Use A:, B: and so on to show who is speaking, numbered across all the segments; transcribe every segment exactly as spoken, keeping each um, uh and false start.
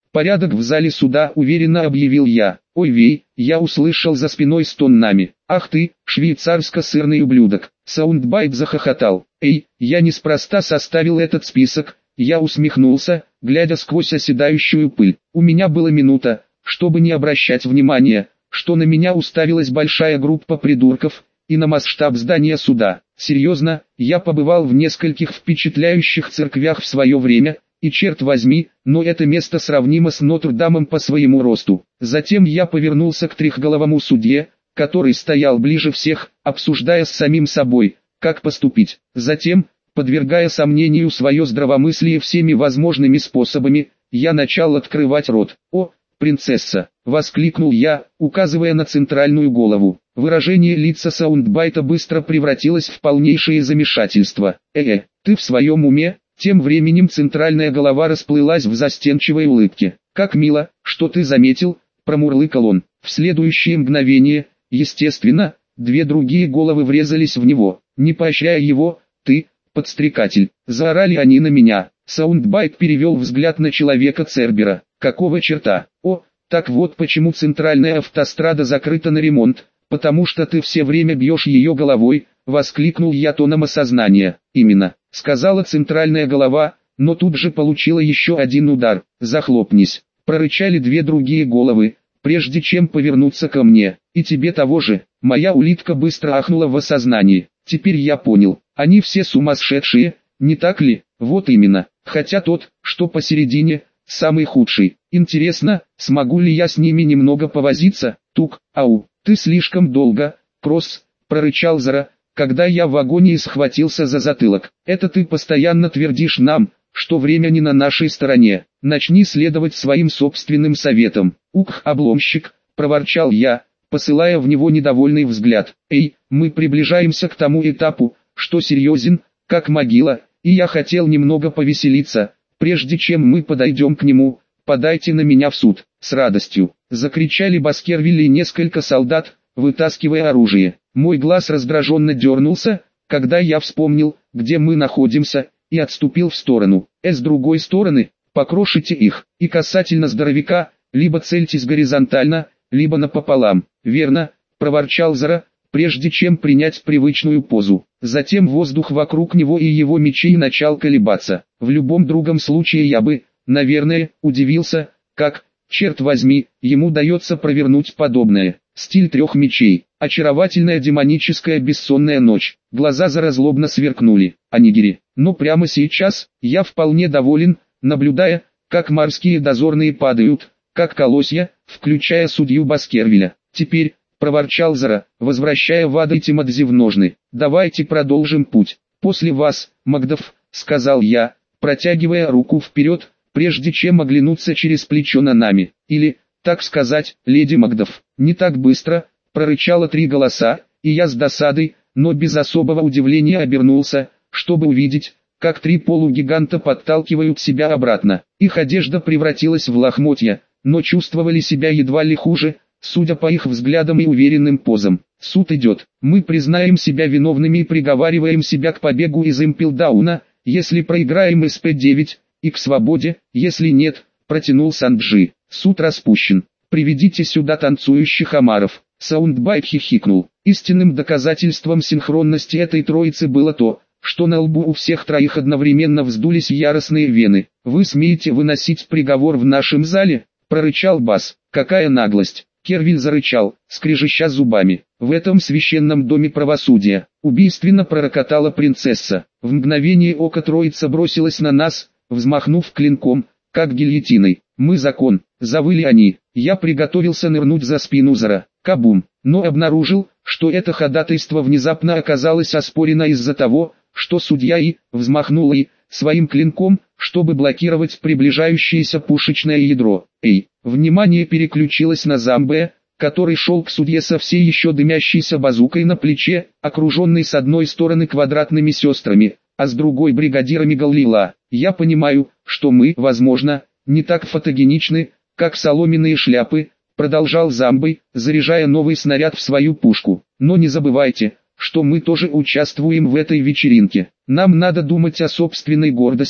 A: «Порядок в зале суда», — уверенно объявил я. «Ой вей», — я услышал за спиной стон Нами. «Ах ты, швейцарско-сырный ублюдок!» Саундбайт захохотал. «Эй, я неспроста составил этот список», — я усмехнулся, глядя сквозь оседающую пыль. У меня была минута, чтобы не обращать внимания, что на меня уставилась большая группа придурков, и на масштаб здания суда. Серьезно, я побывал в нескольких впечатляющих церквях в свое время, и черт возьми, но это место сравнимо с Нотр-Дамом по своему росту. Затем я повернулся к трехголовому судье, который стоял ближе всех, обсуждая с самим собой, как поступить. Затем, подвергая сомнению свое здравомыслие всеми возможными способами, я начал открывать рот. «О, принцесса!» — воскликнул я, указывая на центральную голову. Выражение лица Саундбайта быстро превратилось в полнейшее замешательство. «Э-э, ты в своем уме?» Тем временем центральная голова расплылась в застенчивой улыбке. «Как мило, что ты заметил», — промурлыкал он. В следующее мгновение, естественно, две другие головы врезались в него. «Не поощряя его, ты, подстрекатель», — заорали они на меня. Саундбайт перевел взгляд на человека Цербера. «Какого черта? О, так вот почему центральная автострада закрыта на ремонт, потому что ты все время бьешь ее головой», — воскликнул я тоном осознания. «Именно», — сказала центральная голова, но тут же получила еще один удар. «Захлопнись», — прорычали две другие головы, прежде чем повернуться ко мне. «И тебе того же». Моя улитка быстро ахнула в осознании. Теперь я понял, они все сумасшедшие, не так ли? Вот именно, хотя тот, что посередине, самый худший. Интересно, смогу ли я с ними немного повозиться? Тук, ау, ты слишком долго, Кросс, прорычал Зара, когда я в агонии схватился за затылок. Это ты постоянно твердишь нам, что время не на нашей стороне. Начни следовать своим собственным советам. Ух, обломщик, проворчал я, посылая в него недовольный взгляд. Эй, мы приближаемся к тому этапу, что серьезен, как могила, и я хотел немного повеселиться, прежде чем мы подойдем к нему. Подайте на меня в суд. С радостью, закричали Баскервилли и несколько солдат, вытаскивая оружие. Мой глаз раздраженно дернулся, когда я вспомнил, где мы находимся, и отступил в сторону. Э, с другой стороны, покрошите их, и касательно здоровяка, либо цельтесь горизонтально, либо напополам. Верно, проворчал Зара, прежде чем принять привычную позу. Затем воздух вокруг него и его мечей начал колебаться. В любом другом случае я бы, наверное, удивился, как, черт возьми, ему дается провернуть подобное. Стиль трех мечей. Очаровательная демоническая бессонная ночь. Глаза Зара злобно сверкнули. Анигири. Но прямо сейчас, я вполне доволен, наблюдая, как морские дозорные падают, как колосья, включая судью Баскервилля. Теперь, проворчал Зара, возвращая Вада Тимадзи в ножны. «Давайте продолжим путь. После вас, Макдаф», — сказал я, протягивая руку вперед, прежде чем оглянуться через плечо на Нами. «Или, так сказать, леди Макдаф». «Не так быстро», — прорычало три голоса, и я с досадой, но без особого удивления обернулся, чтобы увидеть, как три полугиганта подталкивают себя обратно. Их одежда превратилась в лохмотья, но чувствовали себя едва ли хуже, судя по их взглядам и уверенным позам. «Суд идет. Мы признаем себя виновными и приговариваем себя к побегу из Импелдауна, если проиграем эс пэ девять, и к свободе, если нет», — протянул Санджи. «Суд распущен. Приведите сюда танцующих омаров». Саундбайт хихикнул. Истинным доказательством синхронности этой троицы было то, что на лбу у всех троих одновременно вздулись яростные вены. «Вы смеете выносить приговор в нашем зале?» — прорычал Бас. «Какая наглость!» Кервиль зарычал, скрежеща зубами. «В этом священном доме правосудия!» Убийственно пророкотала принцесса. В мгновение ока троица бросилась на нас, взмахнув клинком, как гильотиной. «Мы закон!» — завыли они. Я приготовился нырнуть за спину Зара. Кабум! Но обнаружил, что это ходатайство внезапно оказалось оспорено из-за того, что судья и взмахнул и своим клинком, чтобы блокировать приближающееся пушечное ядро. Эй, внимание переключилось на Замбе, который шел к судье со всей еще дымящейся базукой на плече, окруженный с одной стороны квадратными сестрами, а с другой бригадирами Галлила. «Я понимаю, что мы, возможно, не так фотогеничны, как соломенные шляпы», продолжал Замбой, заряжая новый снаряд в свою пушку. «Но не забывайте, что мы тоже участвуем в этой вечеринке. Нам надо думать о собственной гордости,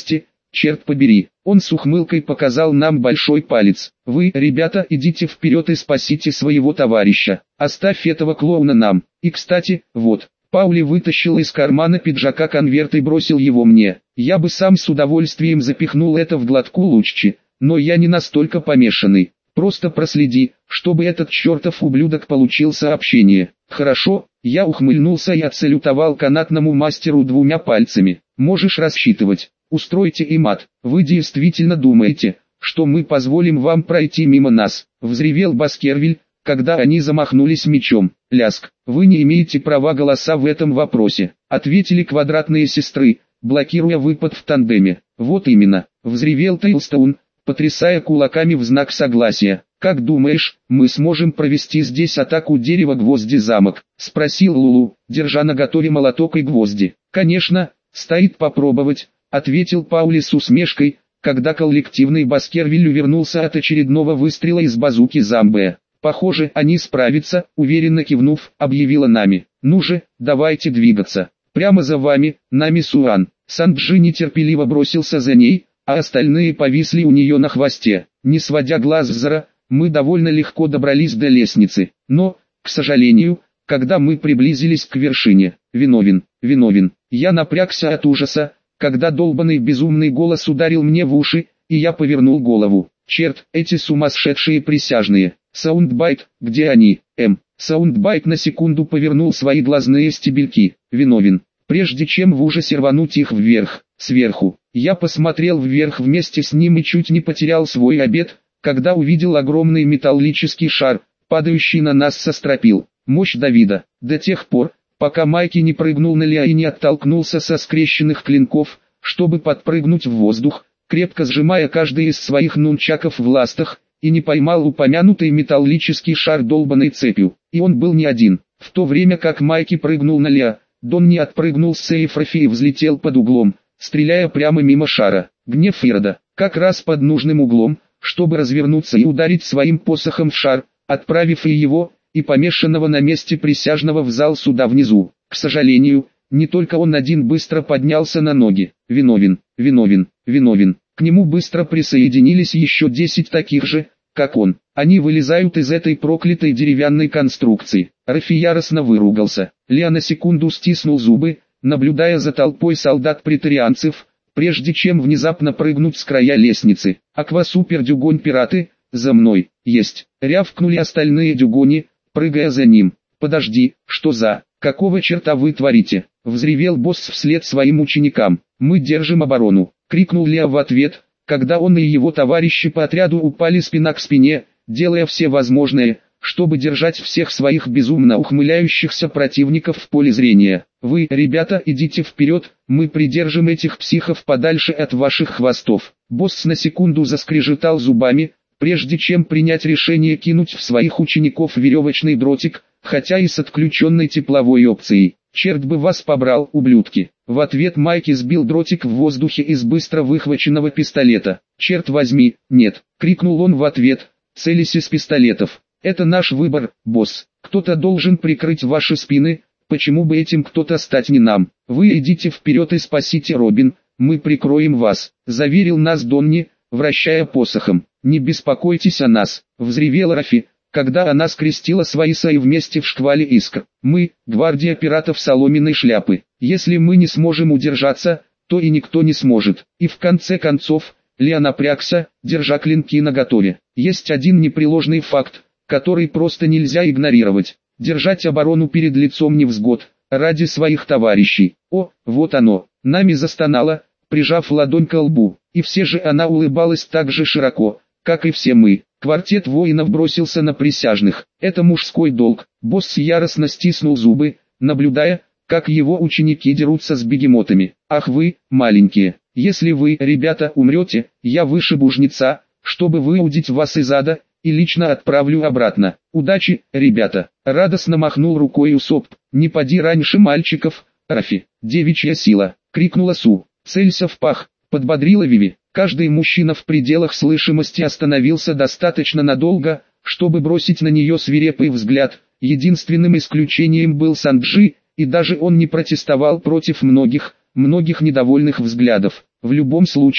A: черт побери. Он с ухмылкой показал нам большой палец. Вы, ребята, идите вперед и спасите своего товарища. Оставь этого клоуна нам. И кстати, вот. Паули вытащил из кармана пиджака конверт и бросил его мне. Я бы сам с удовольствием запихнул это в глотку луччи, но я не настолько помешанный. Просто проследи, чтобы этот чертов ублюдок получил сообщение. Хорошо, я ухмыльнулся и отсалютовал канатному мастеру двумя пальцами. Можешь рассчитывать. Устройте им ад. Вы действительно думаете, что мы позволим вам пройти мимо нас? Взревел Баскервиль, когда они замахнулись мечом. Ляск. Вы не имеете права голоса в этом вопросе, ответили квадратные сестры, блокируя выпад в тандеме. Вот именно, взревел Тейлстоун, потрясая кулаками в знак согласия. «Как думаешь, мы сможем провести здесь атаку дерева-гвозди-замок?» — спросил Лулу, держа наготове молоток и гвозди. «Конечно, стоит попробовать», — ответил Паули с усмешкой, когда коллективный Баскервиль увернулся от очередного выстрела из базуки Замбе. «Похоже, они справятся», — уверенно кивнув, объявила Нами. «Ну же, давайте двигаться. Прямо за вами, Нами Суан». Санджи нетерпеливо бросился за ней, а остальные повисли у нее на хвосте. Не сводя глаз с Зара, мы довольно легко добрались до лестницы. Но, к сожалению, когда мы приблизились к вершине, виновен, виновен, я напрягся от ужаса, когда долбанный безумный голос ударил мне в уши, и я повернул голову. Черт, эти сумасшедшие присяжные. Саундбайт, где они? М. Саундбайт на секунду повернул свои глазные стебельки. Виновен. Прежде чем в ужасе рвануть их вверх, сверху, я посмотрел вверх вместе с ним и чуть не потерял свой обед, когда увидел огромный металлический шар, падающий на нас со стропил. Мощь Давида. До тех пор, пока Майки не прыгнул на Лиа и не оттолкнулся со скрещенных клинков, чтобы подпрыгнуть в воздух, крепко сжимая каждый из своих нунчаков в ластах, и не поймал упомянутый металлический шар долбаной цепью. И он был не один. В то время как Майки прыгнул на Лиа, Дон не отпрыгнул с сейфрофи и взлетел под углом, стреляя прямо мимо шара. Гнев Ирода, как раз под нужным углом, чтобы развернуться и ударить своим посохом в шар, отправив и его, и помешанного на месте присяжного в зал суда внизу. К сожалению, не только он один быстро поднялся на ноги. Виновен, виновен, виновен. К нему быстро присоединились еще десять таких же, как он. Они вылезают из этой проклятой деревянной конструкции. Рафи яростно выругался. Лиа на секунду стиснул зубы, наблюдая за толпой солдат-претарианцев, прежде чем внезапно прыгнуть с края лестницы. «Аква-супер-дюгонь-пираты, за мной, есть!» Рявкнули остальные дюгони, прыгая за ним. «Подожди, что за... какого черта вы творите?» Взревел босс вслед своим ученикам. «Мы держим оборону!» — крикнул Лиа в ответ, когда он и его товарищи по отряду упали спина к спине, делая все возможное, чтобы держать всех своих безумно ухмыляющихся противников в поле зрения. «Вы, ребята, идите вперед, мы придержим этих психов подальше от ваших хвостов». Босс на секунду заскрежетал зубами, прежде чем принять решение кинуть в своих учеников веревочный дротик, хотя и с отключенной тепловой опцией. «Черт бы вас побрал, ублюдки!» В ответ Майки сбил дротик в воздухе из быстро выхваченного пистолета. «Черт возьми, нет!» — крикнул он в ответ, целясь из пистолетов. «Это наш выбор, босс. Кто-то должен прикрыть ваши спины, почему бы этим кто-то стать не нам? Вы идите вперед и спасите Робин, мы прикроем вас», — заверил нас Донни, вращая посохом. «Не беспокойтесь о нас», — взревел Рафи, когда она скрестила свои саи вместе в шквале искр. «Мы, гвардия пиратов соломенной шляпы. Если мы не сможем удержаться, то и никто не сможет». И в конце концов, Лиа напрягся, держа клинки наготове. Есть один непреложный факт, который просто нельзя игнорировать. Держать оборону перед лицом невзгод, ради своих товарищей. О, вот оно. Нами застонала, прижав ладонь к лбу. И все же она улыбалась так же широко, как и все мы. Квартет воинов бросился на присяжных. Это мужской долг. Босс яростно стиснул зубы, наблюдая, как его ученики дерутся с бегемотами. «Ах вы, маленькие, если вы, ребята, умрете, я вышибу жнеца, чтобы выудить вас из ада, и лично отправлю обратно. Удачи, ребята!» Радостно махнул рукой Усоп. «Не поди раньше мальчиков, Рафи!» «Девичья сила!» — крикнула Су. «Целься в пах!» — подбодрила Виви. Каждый мужчина в пределах слышимости остановился достаточно надолго, чтобы бросить на нее свирепый взгляд. Единственным исключением был Санджи, и даже он не протестовал против многих, многих недовольных взглядов. В любом случае,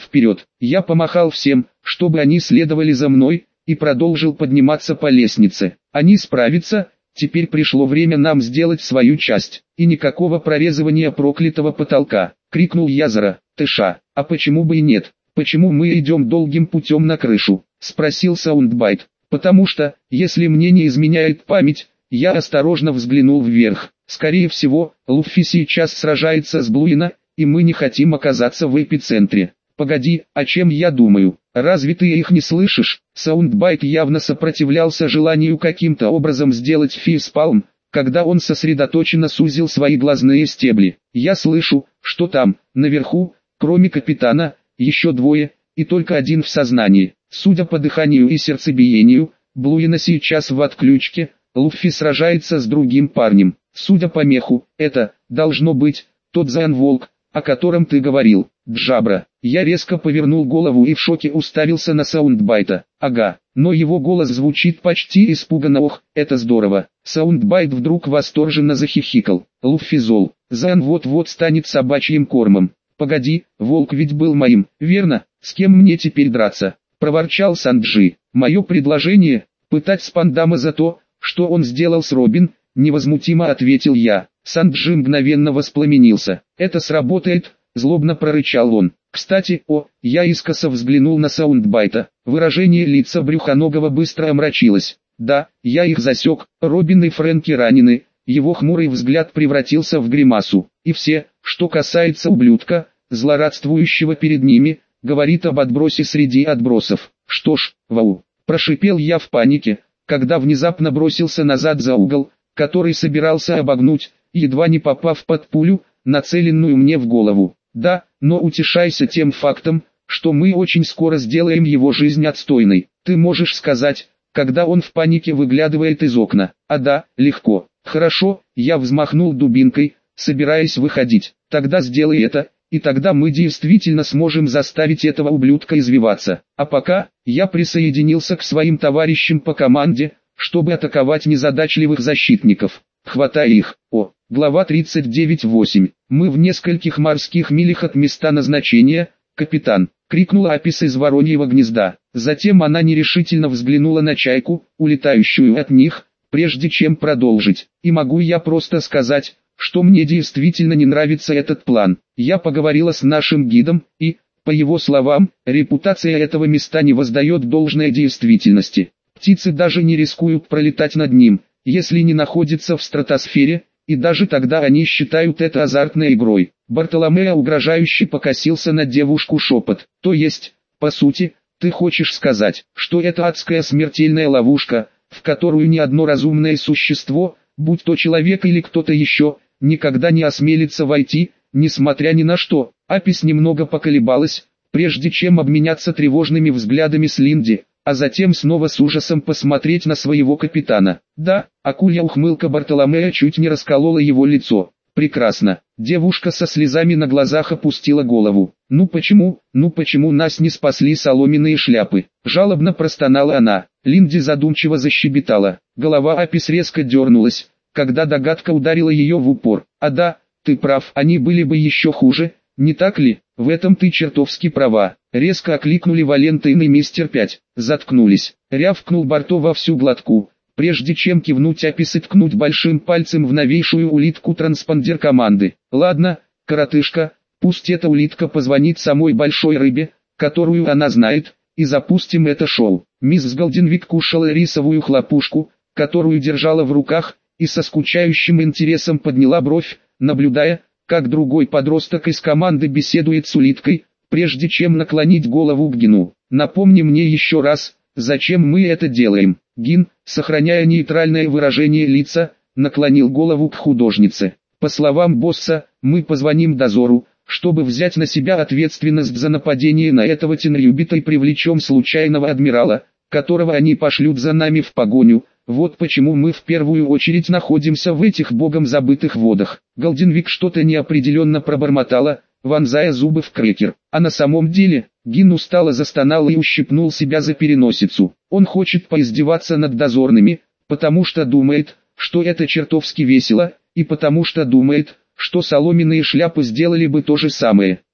A: вперед. Я помахал всем, чтобы они следовали за мной, и продолжил подниматься по лестнице. Они справятся, теперь пришло время нам сделать свою часть. И никакого прорезывания проклятого потолка, крикнул Язара. Тэша, а почему бы и нет? Почему мы идем долгим путем на крышу? Спросил Саундбайт. Потому что, если мне не изменяет память, я осторожно взглянул вверх. Скорее всего, Луффи сейчас сражается с Блуина, и мы не хотим оказаться в эпицентре. Погоди, о чем я думаю? Разве ты их не слышишь? Саундбайт явно сопротивлялся желанию каким-то образом сделать фейспалм, когда он сосредоточенно сузил свои глазные стебли. Я слышу, что там, наверху, кроме капитана, еще двое, и только один в сознании. Судя по дыханию и сердцебиению, Блуина сейчас в отключке, Луффи сражается с другим парнем. Судя по меху, это, должно быть, тот Зан-Волк, о котором ты говорил, Джабра. Я резко повернул голову и в шоке уставился на Саундбайта. Ага, но его голос звучит почти испуганно. Ох, это здорово. Саундбайт вдруг восторженно захихикал. Луффи зол. Зан вот-вот станет собачьим кормом. Погоди, волк ведь был моим, верно? С кем мне теперь драться? Проворчал Санджи. Мое предложение, пытать Спандама за то, что он сделал с Робин, невозмутимо ответил я. Санджи мгновенно воспламенился. Это сработает, злобно прорычал он. Кстати, о, я искоса взглянул на Саундбайта. Выражение лица Брюхоногого быстро омрачилось. Да, я их засек, Робин и Фрэнки ранены. Его хмурый взгляд превратился в гримасу. И все, что касается ублюдка, злорадствующего перед ними, говорит об отбросе среди отбросов. Что ж, вау, прошипел я в панике, когда внезапно бросился назад за угол, который собирался обогнуть, едва не попав под пулю, нацеленную мне в голову. Да, но утешайся тем фактом, что мы очень скоро сделаем его жизнь отстойной. Ты можешь сказать, когда он в панике выглядывает из окна. А да, легко. Хорошо, я взмахнул дубинкой, собираясь выходить. Тогда сделай это, и тогда мы действительно сможем заставить этого ублюдка извиваться. А пока, я присоединился к своим товарищам по команде, чтобы атаковать незадачливых защитников. Хватай их. О, глава тридцать девять восемь. Мы в нескольких морских милях от места назначения, капитан, крикнула Апис из вороньего гнезда. Затем она нерешительно взглянула на чайку, улетающую от них, прежде чем продолжить. И могу я просто сказать, что мне действительно не нравится этот план. Я поговорила с нашим гидом, и, по его словам, репутация этого места не воздает должной действительности. Птицы даже не рискуют пролетать над ним, если не находятся в стратосфере, и даже тогда они считают это азартной игрой. Бартоломео угрожающе покосился на девушку шепот. То есть, по сути, ты хочешь сказать, что это адская смертельная ловушка, в которую ни одно разумное существо, будь то человек или кто-то еще, никогда не осмелится войти, несмотря ни на что. Апис немного поколебалась, прежде чем обменяться тревожными взглядами с Линди, а затем снова с ужасом посмотреть на своего капитана. Да, акулья ухмылка Бартоломео чуть не расколола его лицо. Прекрасно. Девушка со слезами на глазах опустила голову. Ну почему, ну почему нас не спасли соломенные шляпы? Жалобно простонала она. Линди задумчиво защебетала. Голова Апис резко дернулась, когда догадка ударила ее в упор. А да, ты прав, они были бы еще хуже, не так ли? В этом ты чертовски права. Резко окликнули Валентайн и мистер Пять. Заткнулись. Рявкнул Барто во всю глотку, прежде чем кивнуть Апис и ткнуть большим пальцем в новейшую улитку-транспондер команды. Ладно, коротышка, пусть эта улитка позвонит самой большой рыбе, которую она знает, и запустим это шоу. Мисс Голденвик кушала рисовую хлопушку, которую держала в руках, и со скучающим интересом подняла бровь, наблюдая, как другой подросток из команды беседует с улиткой, прежде чем наклонить голову к Гину. Напомни мне еще раз, зачем мы это делаем? Гин, сохраняя нейтральное выражение лица, наклонил голову к художнице. По словам босса, мы позвоним дозору, чтобы взять на себя ответственность за нападение на этого Тенрюбита и привлечем случайного адмирала, которого они пошлют за нами в погоню. Вот почему мы в первую очередь находимся в этих богом забытых водах. Голденвик что-то неопределенно пробормотала, вонзая зубы в крекер. А на самом деле, Гин устало застонал и ущипнул себя за переносицу. Он хочет поиздеваться над дозорными, потому что думает, что это чертовски весело, и потому что думает, что соломенные шляпы сделали бы то же самое.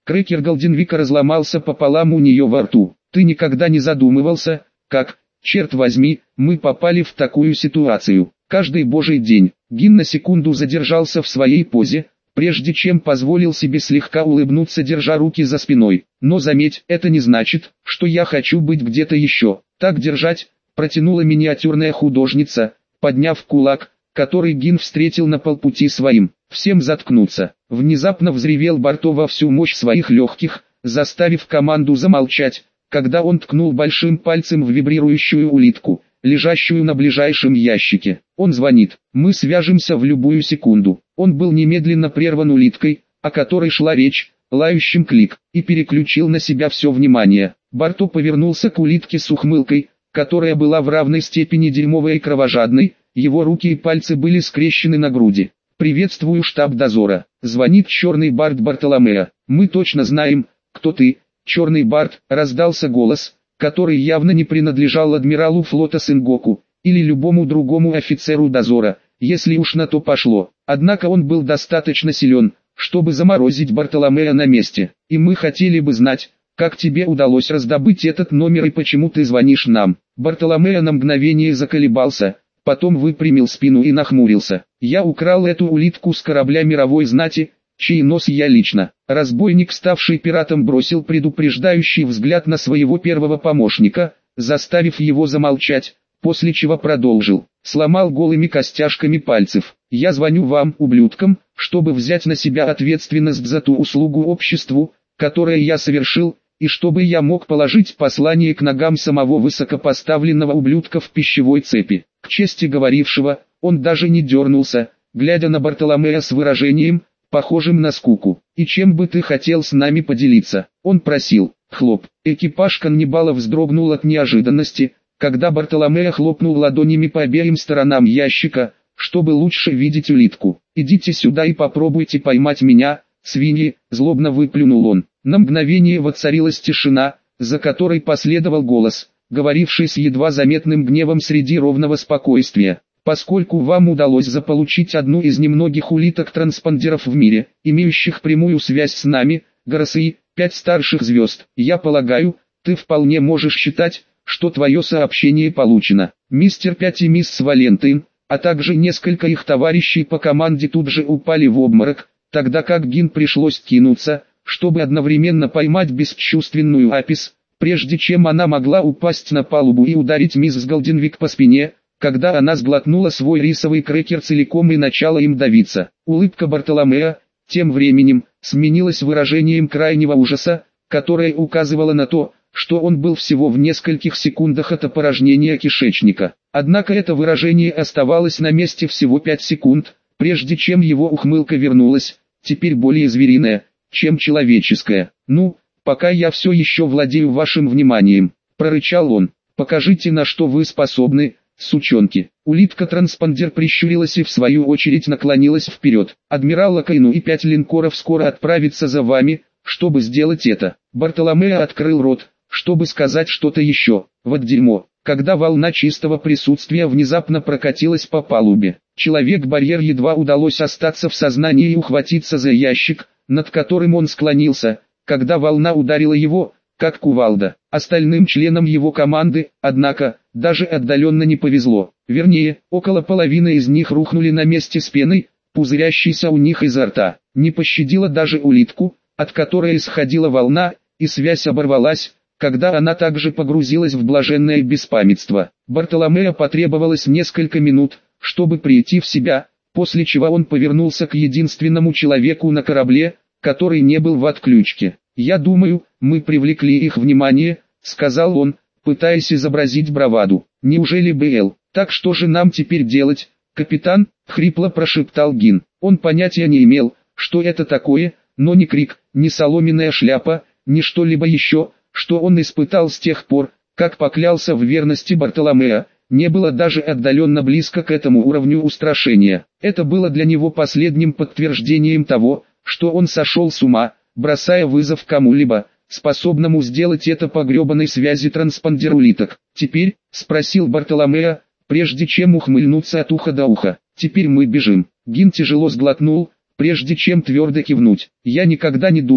A: Крекер Голденвика разломался пополам у нее во рту. Ты никогда не задумывался, как, черт возьми, мы попали в такую ситуацию? Каждый божий день. Гин на секунду задержался в своей позе, прежде чем позволил себе слегка улыбнуться, держа руки за спиной. Но заметь, это не значит, что я хочу быть где-то еще. Так держать, протянула миниатюрная художница, подняв кулак, который Гин встретил на полпути своим. Всем заткнуться. Внезапно взревел Барто во всю мощь своих легких, заставив команду замолчать, когда он ткнул большим пальцем в вибрирующую улитку, лежащую на ближайшем ящике. Он звонит. Мы свяжемся в любую секунду. Он был немедленно прерван улиткой, о которой шла речь, лающим клик, и переключил на себя все внимание. Барто повернулся к улитке с ухмылкой, которая была в равной степени дерьмовой и кровожадной, его руки и пальцы были скрещены на груди. «Приветствую, штаб дозора», — звонит Черный Барт Бартоломео. «Мы точно знаем, кто ты, Черный Барт», — раздался голос, который явно не принадлежал адмиралу флота Сенгоку, или любому другому офицеру дозора, если уж на то пошло. Однако он был достаточно силен, чтобы заморозить Бартоломео на месте. «И мы хотели бы знать, как тебе удалось раздобыть этот номер и почему ты звонишь нам». Бартоломео на мгновение заколебался, потом выпрямил спину и нахмурился. «Я украл эту улитку с корабля мировой знати, чей нос я лично». Разбойник, ставший пиратом, бросил предупреждающий взгляд на своего первого помощника, заставив его замолчать, после чего продолжил. Сломал голыми костяшками пальцев. «Я звоню вам, ублюдкам, чтобы взять на себя ответственность за ту услугу обществу, которую я совершил, и чтобы я мог положить послание к ногам самого высокопоставленного ублюдка в пищевой цепи». К чести говорившего, он даже не дернулся, глядя на Бартоломео с выражением, похожим на скуку. «И чем бы ты хотел с нами поделиться?» Он просил. Хлоп. Экипаж каннибала вздрогнул от неожиданности, когда Бартоломео хлопнул ладонями по обеим сторонам ящика, чтобы лучше видеть улитку. «Идите сюда и попробуйте поймать меня, свиньи», — злобно выплюнул он. На мгновение воцарилась тишина, за которой последовал голос, говоривший с едва заметным гневом среди ровного спокойствия. «Поскольку вам удалось заполучить одну из немногих улиток-транспондеров в мире, имеющих прямую связь с нами, ГРСИ, пять старших звезд, я полагаю, ты вполне можешь считать, что твое сообщение получено». Мистер Пять и мисс Валентин, а также несколько их товарищей по команде тут же упали в обморок, тогда как Гин пришлось кинуться, чтобы одновременно поймать бесчувственную Апис, прежде чем она могла упасть на палубу и ударить мисс Голденвик по спине, когда она сглотнула свой рисовый крекер целиком и начала им давиться. Улыбка Бартоломео, тем временем, сменилась выражением крайнего ужаса, которое указывало на то, что он был всего в нескольких секундах от опорожнения кишечника. Однако это выражение оставалось на месте всего пять секунд, прежде чем его ухмылка вернулась, теперь более звериная, чем человеческая. «Ну, пока я все еще владею вашим вниманием», — прорычал он, — «покажите, на что вы способны, сучонки». Улитка-транспондер прищурилась и в свою очередь наклонилась вперед. «Адмирал Акайну и пять линкоров скоро отправятся за вами, чтобы сделать это». Бартоломео открыл рот, чтобы сказать что-то еще. Вот дерьмо. Когда волна чистого присутствия внезапно прокатилась по палубе, человек-барьер едва удалось остаться в сознании и ухватиться за ящик, над которым он склонился, когда волна ударила его, как кувалда. Остальным членам его команды, однако, даже отдаленно не повезло. Вернее, около половины из них рухнули на месте с пеной, пузырящейся у них изо рта. Не пощадила даже улитку, от которой исходила волна, и связь оборвалась, когда она также погрузилась в блаженное беспамятство. Бартоломео потребовалось несколько минут, чтобы прийти в себя, после чего он повернулся к единственному человеку на корабле, который не был в отключке. «Я думаю, мы привлекли их внимание», — сказал он, пытаясь изобразить браваду. «Неужели БЛ? Так что же нам теперь делать, капитан?» — хрипло прошептал Гин. Он понятия не имел, что это такое, но ни крик, ни соломенная шляпа, ни что-либо еще, что он испытал с тех пор, как поклялся в верности Бартоломео, не было даже отдаленно близко к этому уровню устрашения. Это было для него последним подтверждением того, что он сошел с ума, бросая вызов кому-либо, способному сделать это по гребаной связи транспондер улиток. «Теперь?» — спросил Бартоломео, прежде чем ухмыльнуться от уха до уха. «Теперь мы бежим». Гин тяжело сглотнул, прежде чем твердо кивнуть. «Я никогда не думал,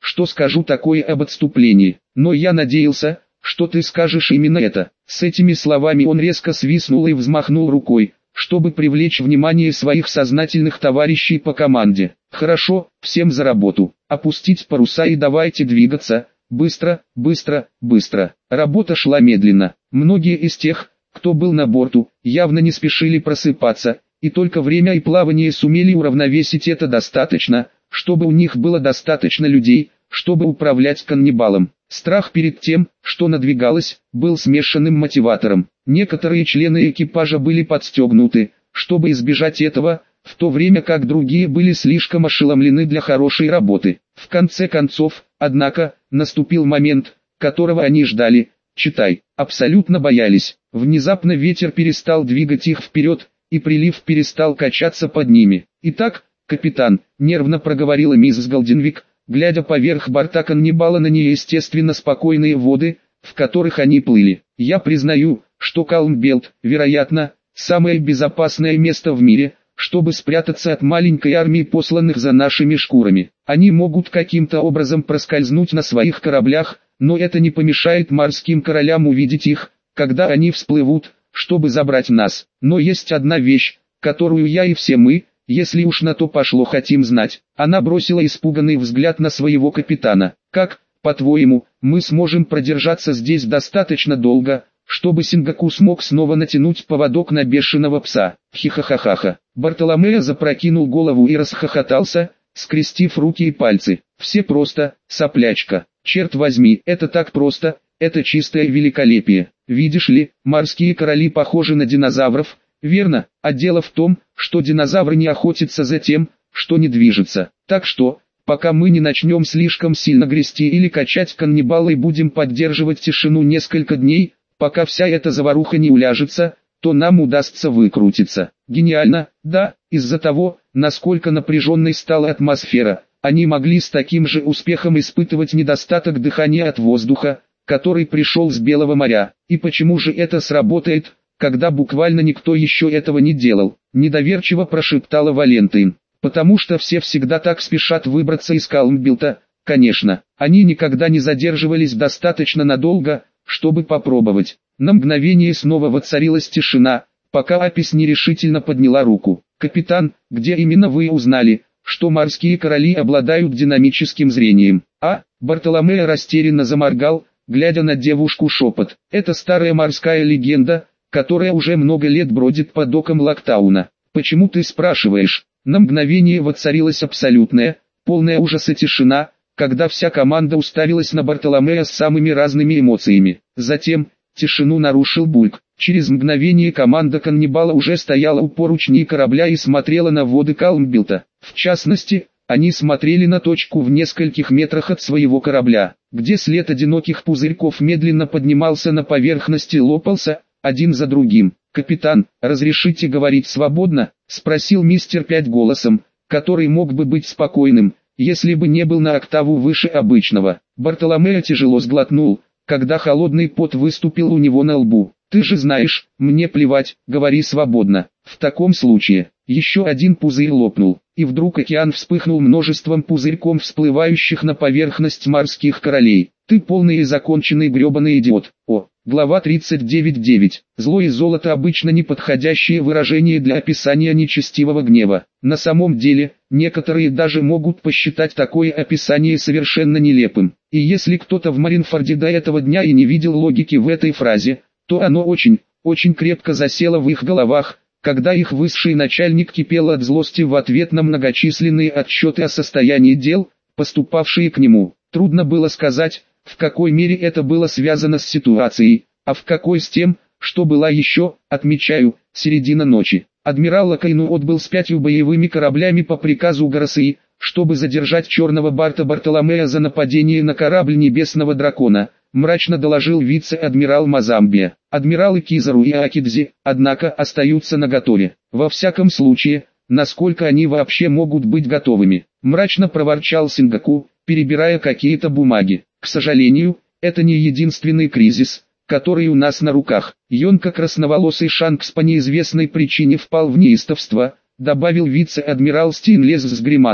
A: что скажу такое об отступлении, но я надеялся, что ты скажешь именно это». С этими словами он резко свистнул и взмахнул рукой, чтобы привлечь внимание своих сознательных товарищей по команде. «Хорошо, всем за работу. Опустить паруса и давайте двигаться. Быстро, быстро, быстро». Работа шла медленно. Многие из тех, кто был на борту, явно не спешили просыпаться, и только время и плавание сумели уравновесить это достаточно, чтобы у них было достаточно людей, чтобы управлять каннибалом. Страх перед тем, что надвигалось, был смешанным мотиватором. Некоторые члены экипажа были подстегнуты, чтобы избежать этого, в то время как другие были слишком ошеломлены для хорошей работы. В конце концов, однако, наступил момент, которого они ждали, читай, абсолютно боялись. Внезапно ветер перестал двигать их вперед, и прилив перестал качаться под ними. «Итак, капитан», — нервно проговорила миссис Голденвик, глядя поверх борта каннибала на неестественно спокойные воды, в которых они плыли. «Я признаю, что Калмбелт, вероятно, самое безопасное место в мире, чтобы спрятаться от маленькой армии посланных за нашими шкурами. Они могут каким-то образом проскользнуть на своих кораблях, но это не помешает морским королям увидеть их, когда они всплывут, чтобы забрать нас. Но есть одна вещь, которую я и все мы, если уж на то пошло, хотим знать». Она бросила испуганный взгляд на своего капитана. «Как, по-твоему, мы сможем продержаться здесь достаточно долго, чтобы Сингаку смог снова натянуть поводок на бешеного пса?» «Хи-ха-ха-ха-ха». Бартоломео запрокинул голову и расхохотался, скрестив руки и пальцы. «Все просто, соплячка. Черт возьми, это так просто, это чистое великолепие. Видишь ли, морские короли похожи на динозавров, верно? А дело в том, что динозавры не охотятся за тем, что не движется. Так что, пока мы не начнем слишком сильно грести или качать каннибала и будем поддерживать тишину несколько дней, пока вся эта заваруха не уляжется, то нам удастся выкрутиться». Гениально, да, из-за того, насколько напряженной стала атмосфера, они могли с таким же успехом испытывать недостаток дыхания от воздуха, который пришел с Белого моря. И почему же это сработает, когда буквально никто еще этого не делал? Недоверчиво прошептала Валентин. «Потому что все всегда так спешат выбраться из Калмбелта, конечно. Они никогда не задерживались достаточно надолго, чтобы попробовать». На мгновение снова воцарилась тишина, пока Апис нерешительно подняла руку. «Капитан, где именно вы узнали, что морские короли обладают динамическим зрением?» «А?» Бартоломео растерянно заморгал, глядя на девушку шепот. «Это старая морская легенда, которая уже много лет бродит по докам Локтауна». «Почему ты спрашиваешь?» На мгновение воцарилась абсолютная, полная ужаса тишина, когда вся команда уставилась на Бартоломео с самыми разными эмоциями. Затем, тишину нарушил Бульк. Через мгновение команда каннибала уже стояла у поручней корабля и смотрела на воды Калмбелта. В частности, они смотрели на точку в нескольких метрах от своего корабля, где след одиноких пузырьков медленно поднимался на поверхность и лопался, один за другим. «Капитан, разрешите говорить свободно?» — спросил мистер Пять голосом, который мог бы быть спокойным, если бы не был на октаву выше обычного. Бартоломео тяжело сглотнул, когда холодный пот выступил у него на лбу. «Ты же знаешь, мне плевать, говори свободно». В таком случае, еще один пузырь лопнул, и вдруг океан вспыхнул множеством пузырьком всплывающих на поверхность морских королей. «Ты полный и законченный гребаный идиот». О, глава тридцать девять девять. Зло и золото обычно неподходящие выражения для описания нечестивого гнева. На самом деле, некоторые даже могут посчитать такое описание совершенно нелепым. И если кто-то в Маринфорде до этого дня и не видел логики в этой фразе, то оно очень, очень крепко засело в их головах, когда их высший начальник кипел от злости в ответ на многочисленные отчеты о состоянии дел, поступавшие к нему. Трудно было сказать, в какой мере это было связано с ситуацией, а в какой с тем, что была еще, отмечаю, середина ночи. Адмирал Лакайну отбыл с пятью боевыми кораблями по приказу Гарасии, чтобы задержать черного Барта Бартоломео за нападение на корабль Небесного Дракона, мрачно доложил вице-адмирал Мазамбия. Адмиралы Кизару и Акидзи, однако, остаются наготове. Во всяком случае, насколько они вообще могут быть готовыми, мрачно проворчал Сингаку, перебирая какие-то бумаги. К сожалению, это не единственный кризис, который у нас на руках. Йонка-красноволосый Шанкс по неизвестной причине впал в неистовство, добавил вице-адмирал Стинлес с гримасой.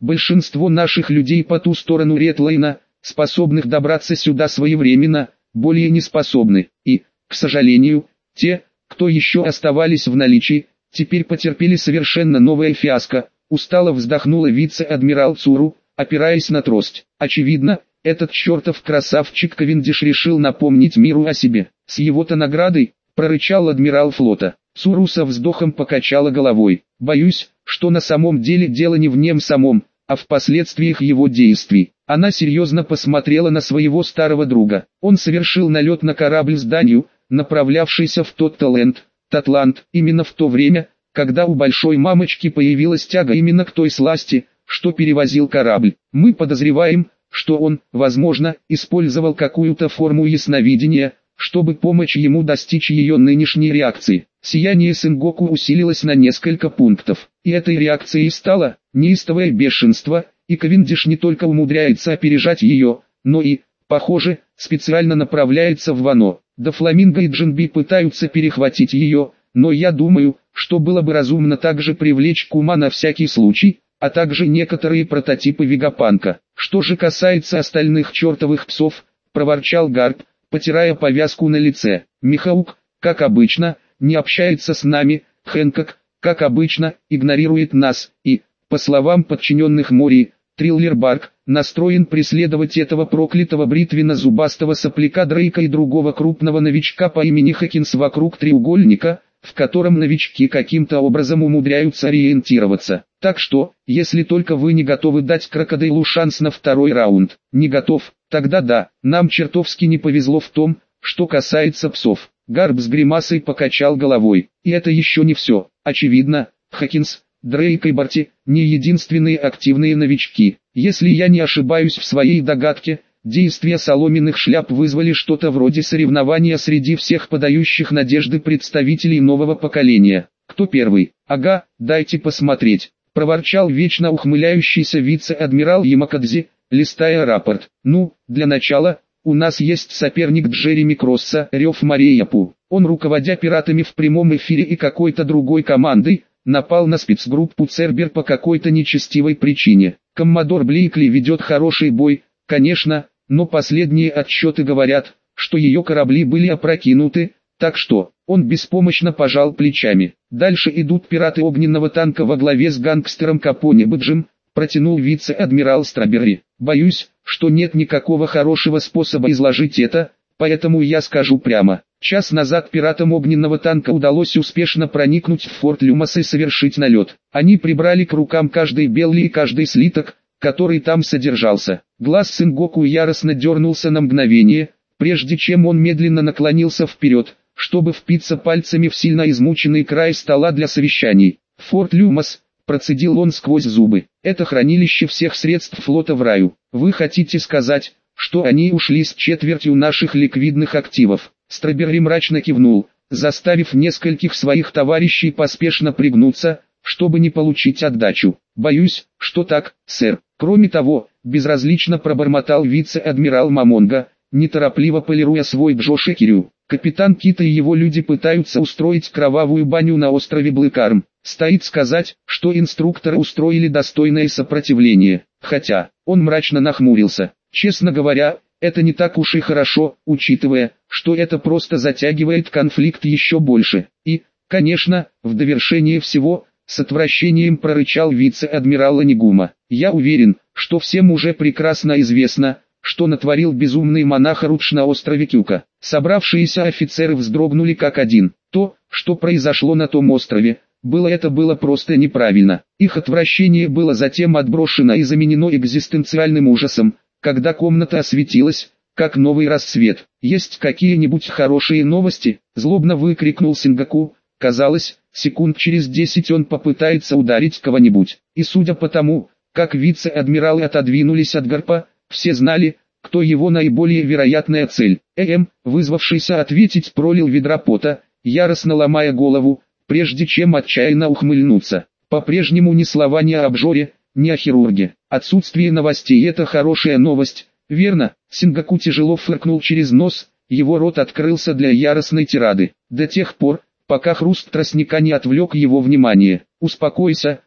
A: Большинство наших людей по ту сторону Редлайна, способных добраться сюда своевременно, более не способны, и, к сожалению, те, кто еще оставались в наличии, теперь потерпели совершенно новое фиаско, устало вздохнула вице-адмирал Цуру, опираясь на трость. Очевидно, этот чертов красавчик Кавендиш решил напомнить миру о себе. С его-то наградой, прорычал адмирал флота. Цуру со вздохом покачала головой. Боюсь, что на самом деле дело не в нем самом, а в последствиях его действий. Она серьезно посмотрела на своего старого друга. Он совершил налет на корабль с данью, направлявшийся в Тотталенд, Татланд, именно в то время, когда у большой мамочки появилась тяга именно к той сласти, что перевозил корабль. Мы подозреваем, что он, возможно, использовал какую-то форму ясновидения, чтобы помочь ему достичь ее нынешней реакции. Сияние Сенгоку усилилось на несколько пунктов, и этой реакцией стало неистовое бешенство, и Кавендиш не только умудряется опережать ее, но и, похоже, специально направляется в Вано. До Фламинго и Джинби пытаются перехватить ее, но я думаю, что было бы разумно также привлечь Кума на всякий случай, а также некоторые прототипы Вегапанка. Что же касается остальных чертовых псов, проворчал Гарп, потирая повязку на лице. Михаук, как обычно, не общается с нами, Хэнкок, как обычно, игнорирует нас, и, по словам подчиненных Мори, Триллербарк, настроен преследовать этого проклятого бритвенно-зубастого сопляка Дрейка и другого крупного новичка по имени Хокинс вокруг треугольника, в котором новички каким-то образом умудряются ориентироваться. Так что, если только вы не готовы дать крокодилу шанс на второй раунд, не готов, тогда да, нам чертовски не повезло в том, что касается псов. Гарп с гримасой покачал головой. И это еще не все. Очевидно, Хокинс, Дрейк и Барти не единственные активные новички. Если я не ошибаюсь в своей догадке, действия соломенных шляп вызвали что-то вроде соревнования среди всех подающих надежды представителей нового поколения. Кто первый? Ага, дайте посмотреть, проворчал вечно ухмыляющийся вице-адмирал Ямакадзи, листая рапорт. Ну, для начала, у нас есть соперник Джереми Кросса, Рев Марияпу. Он, руководя пиратами в прямом эфире и какой-то другой командой, напал на спецгруппу Цербер по какой-то нечестивой причине. Коммодор Блейкли ведет хороший бой, конечно, но последние отчеты говорят, что ее корабли были опрокинуты, так что, он беспомощно пожал плечами. Дальше идут пираты огненного танка во главе с гангстером Капоне Бэджем, протянул вице-адмирал Страберри. Боюсь, что нет никакого хорошего способа изложить это, поэтому я скажу прямо. Час назад пиратам огненного танка удалось успешно проникнуть в форт Люмас и совершить налет. Они прибрали к рукам каждый белли и каждый слиток, который там содержался. Глаз Сенгоку яростно дернулся на мгновение, прежде чем он медленно наклонился вперед, чтобы впиться пальцами в сильно измученный край стола для совещаний. Форт Люмас, процедил он сквозь зубы, это хранилище всех средств флота в раю. Вы хотите сказать, что они ушли с четвертью наших ликвидных активов? Страберри мрачно кивнул, заставив нескольких своих товарищей поспешно пригнуться, чтобы не получить отдачу. Боюсь, что так, сэр. Кроме того, безразлично пробормотал вице-адмирал Мамонга, неторопливо полируя свой Джошекирю. Капитан Кита и его люди пытаются устроить кровавую баню на острове Блэкарм. Стоит сказать, что инструкторы устроили достойное сопротивление. Хотя, он мрачно нахмурился. Честно говоря, это не так уж и хорошо, учитывая, что это просто затягивает конфликт еще больше. И, конечно, в довершение всего, с отвращением прорычал вице-адмирал Нигума. Я уверен, что всем уже прекрасно известно, что натворил безумный монах Рудж на острове Кюка. Собравшиеся офицеры вздрогнули как один. То, что произошло на том острове, было это было просто неправильно. Их отвращение было затем отброшено и заменено экзистенциальным ужасом, когда комната осветилась, как новый рассвет. «Есть какие-нибудь хорошие новости?» – злобно выкрикнул Сенгоку. Казалось, секунд через десять он попытается ударить кого-нибудь. И судя по тому, как вице-адмиралы отодвинулись от Гарпа, все знали, кто его наиболее вероятная цель. Эм, вызвавшийся ответить, пролил ведра пота, яростно ломая голову, прежде чем отчаянно ухмыльнуться. По-прежнему ни слова ни о обжоре, ни о хирурге. Отсутствие новостей – это хорошая новость, верно? Сенгоку тяжело фыркнул через нос, его рот открылся для яростной тирады. До тех пор, пока хруст тростника не отвлек его внимание. «Успокойся»,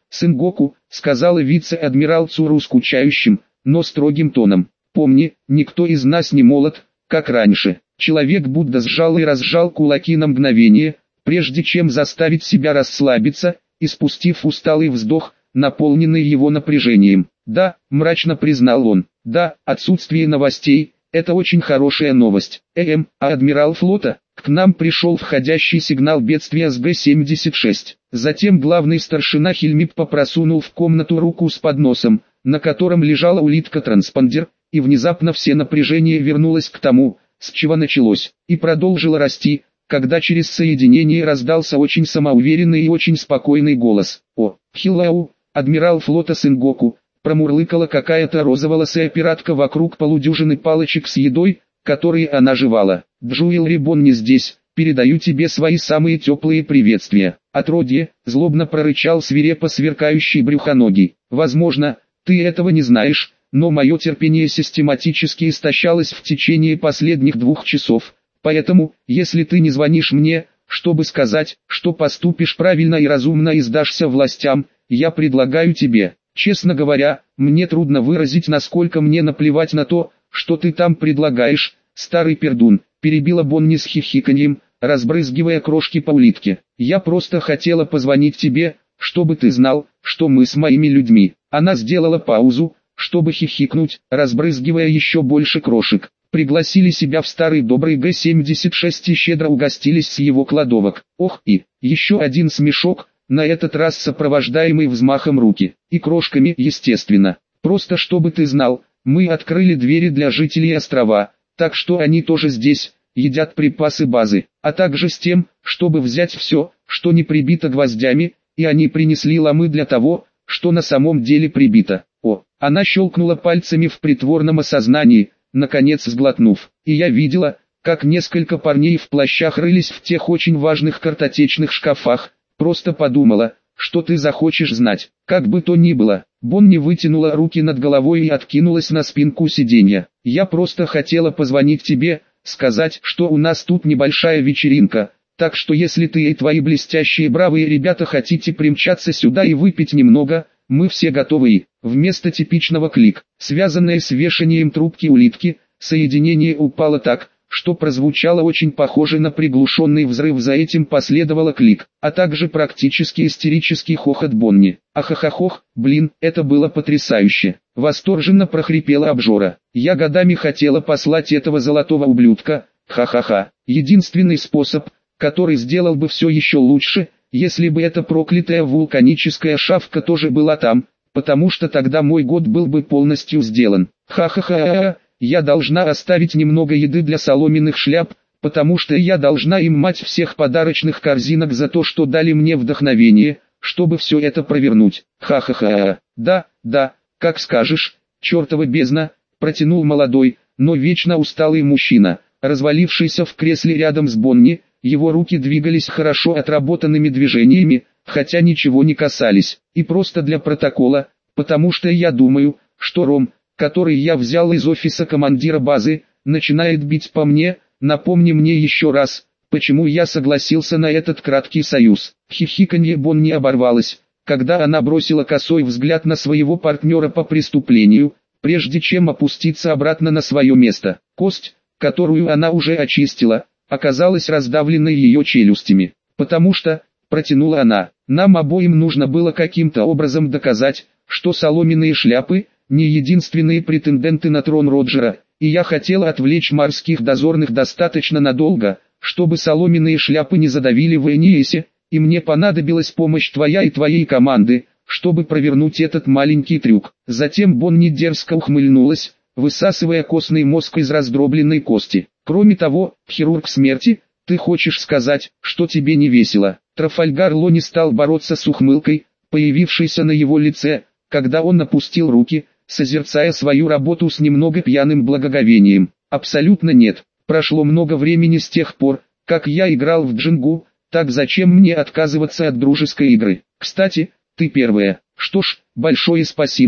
A: Сэнгоку, сказала вице-адмирал Цуру скучающим, но строгим тоном. Помни, никто из нас не молод, как раньше. Человек Будда сжал и разжал кулаки на мгновение, прежде чем заставить себя расслабиться, и спустив усталый вздох, наполненный его напряжением. Да, мрачно признал он, да, отсутствие новостей – это очень хорошая новость. Эм, а адмирал флота? К нам пришел входящий сигнал бедствия с Г семьдесят шесть. Затем главный старшина Хельмиппа просунул в комнату руку с подносом, на котором лежала улитка-транспондер, и внезапно все напряжение вернулось к тому, с чего началось, и продолжило расти, когда через соединение раздался очень самоуверенный и очень спокойный голос. «О, Хиллау, адмирал флота Сэнгоку», промурлыкала какая-то розоволосая пиратка вокруг полудюжины палочек с едой, которые она жевала. «Джуэл Рибон не здесь, передаю тебе свои самые теплые приветствия». «Отродье», злобно прорычал свирепо сверкающий брюхоногий. «Возможно, ты этого не знаешь, но мое терпение систематически истощалось в течение последних двух часов. Поэтому, если ты не звонишь мне, чтобы сказать, что поступишь правильно и разумно и сдашься властям, я предлагаю тебе, честно говоря, мне трудно выразить, насколько мне наплевать на то, что ты там предлагаешь, старый пердун», перебила Бонни с хихиканьем, разбрызгивая крошки по улитке. «Я просто хотела позвонить тебе, чтобы ты знал, что мы с моими людьми». Она сделала паузу, чтобы хихикнуть, разбрызгивая еще больше крошек. Пригласили себя в старый добрый Г семьдесят шесть и щедро угостились с его кладовок. Ох, и еще один смешок, на этот раз сопровождаемый взмахом руки. И крошками, естественно. «Просто чтобы ты знал, мы открыли двери для жителей острова, так что они тоже здесь, едят припасы базы, а также с тем, чтобы взять все, что не прибито гвоздями, и они принесли ломы для того, что на самом деле прибито». О, она щелкнула пальцами в притворном осознании, наконец сглотнув. «И я видела, как несколько парней в плащах рылись в тех очень важных картотечных шкафах, просто подумала, что ты захочешь знать». Как бы то ни было, Бонни вытянула руки над головой и откинулась на спинку сиденья. «Я просто хотела позвонить тебе, сказать, что у нас тут небольшая вечеринка, так что если ты и твои блестящие бравые ребята хотите примчаться сюда и выпить немного, мы все готовы». И, вместо типичного клик, связанное с вешанием трубки улитки, соединение упало так, что прозвучало очень похоже на приглушенный взрыв. За этим последовало клик, а также практически истерический хохот Бонни. «Ахахахох, блин, это было потрясающе!» Восторженно прохрипела обжора. «Я годами хотела послать этого золотого ублюдка, ха-ха-ха. Единственный способ, который сделал бы все еще лучше, если бы эта проклятая вулканическая шавка тоже была там, потому что тогда мой год был бы полностью сделан. Ха-ха-ха, я должна оставить немного еды для соломенных шляп, потому что я должна им мать всех подарочных корзинок за то, что дали мне вдохновение, чтобы все это провернуть. Ха-ха-ха, да, да, как скажешь, чертова бездна», протянул молодой, но вечно усталый мужчина, развалившийся в кресле рядом с Бонни. Его руки двигались хорошо отработанными движениями, хотя ничего не касались. «И просто для протокола, потому что я думаю, что ром, который я взял из офиса командира базы, начинает бить по мне. Напомни мне еще раз, почему я согласился на этот краткий союз». Хихиканье Бонни оборвалось, когда она бросила косой взгляд на своего партнера по преступлению, прежде чем опуститься обратно на свое место. Кость, которую она уже очистила, оказалась раздавленной ее челюстями. «Потому что», — протянула она, — «нам обоим нужно было каким-то образом доказать, что соломенные шляпы — не единственные претенденты на трон Роджера, и я хотела отвлечь морских дозорных достаточно надолго, чтобы соломенные шляпы не задавили в Эниэсе, и мне понадобилась помощь твоя и твоей команды, чтобы провернуть этот маленький трюк». Затем Бонни дерзко ухмыльнулась, высасывая костный мозг из раздробленной кости. «Кроме того, хирург смерти, ты хочешь сказать, что тебе не весело?» Трафальгар Лони стал бороться с ухмылкой, появившейся на его лице, когда он опустил руки, созерцая свою работу с немного пьяным благоговением. «Абсолютно нет. Прошло много времени с тех пор, как я играл в Джингу, так зачем мне отказываться от дружеской игры? Кстати, ты первая». «Что ж, большое спасибо»,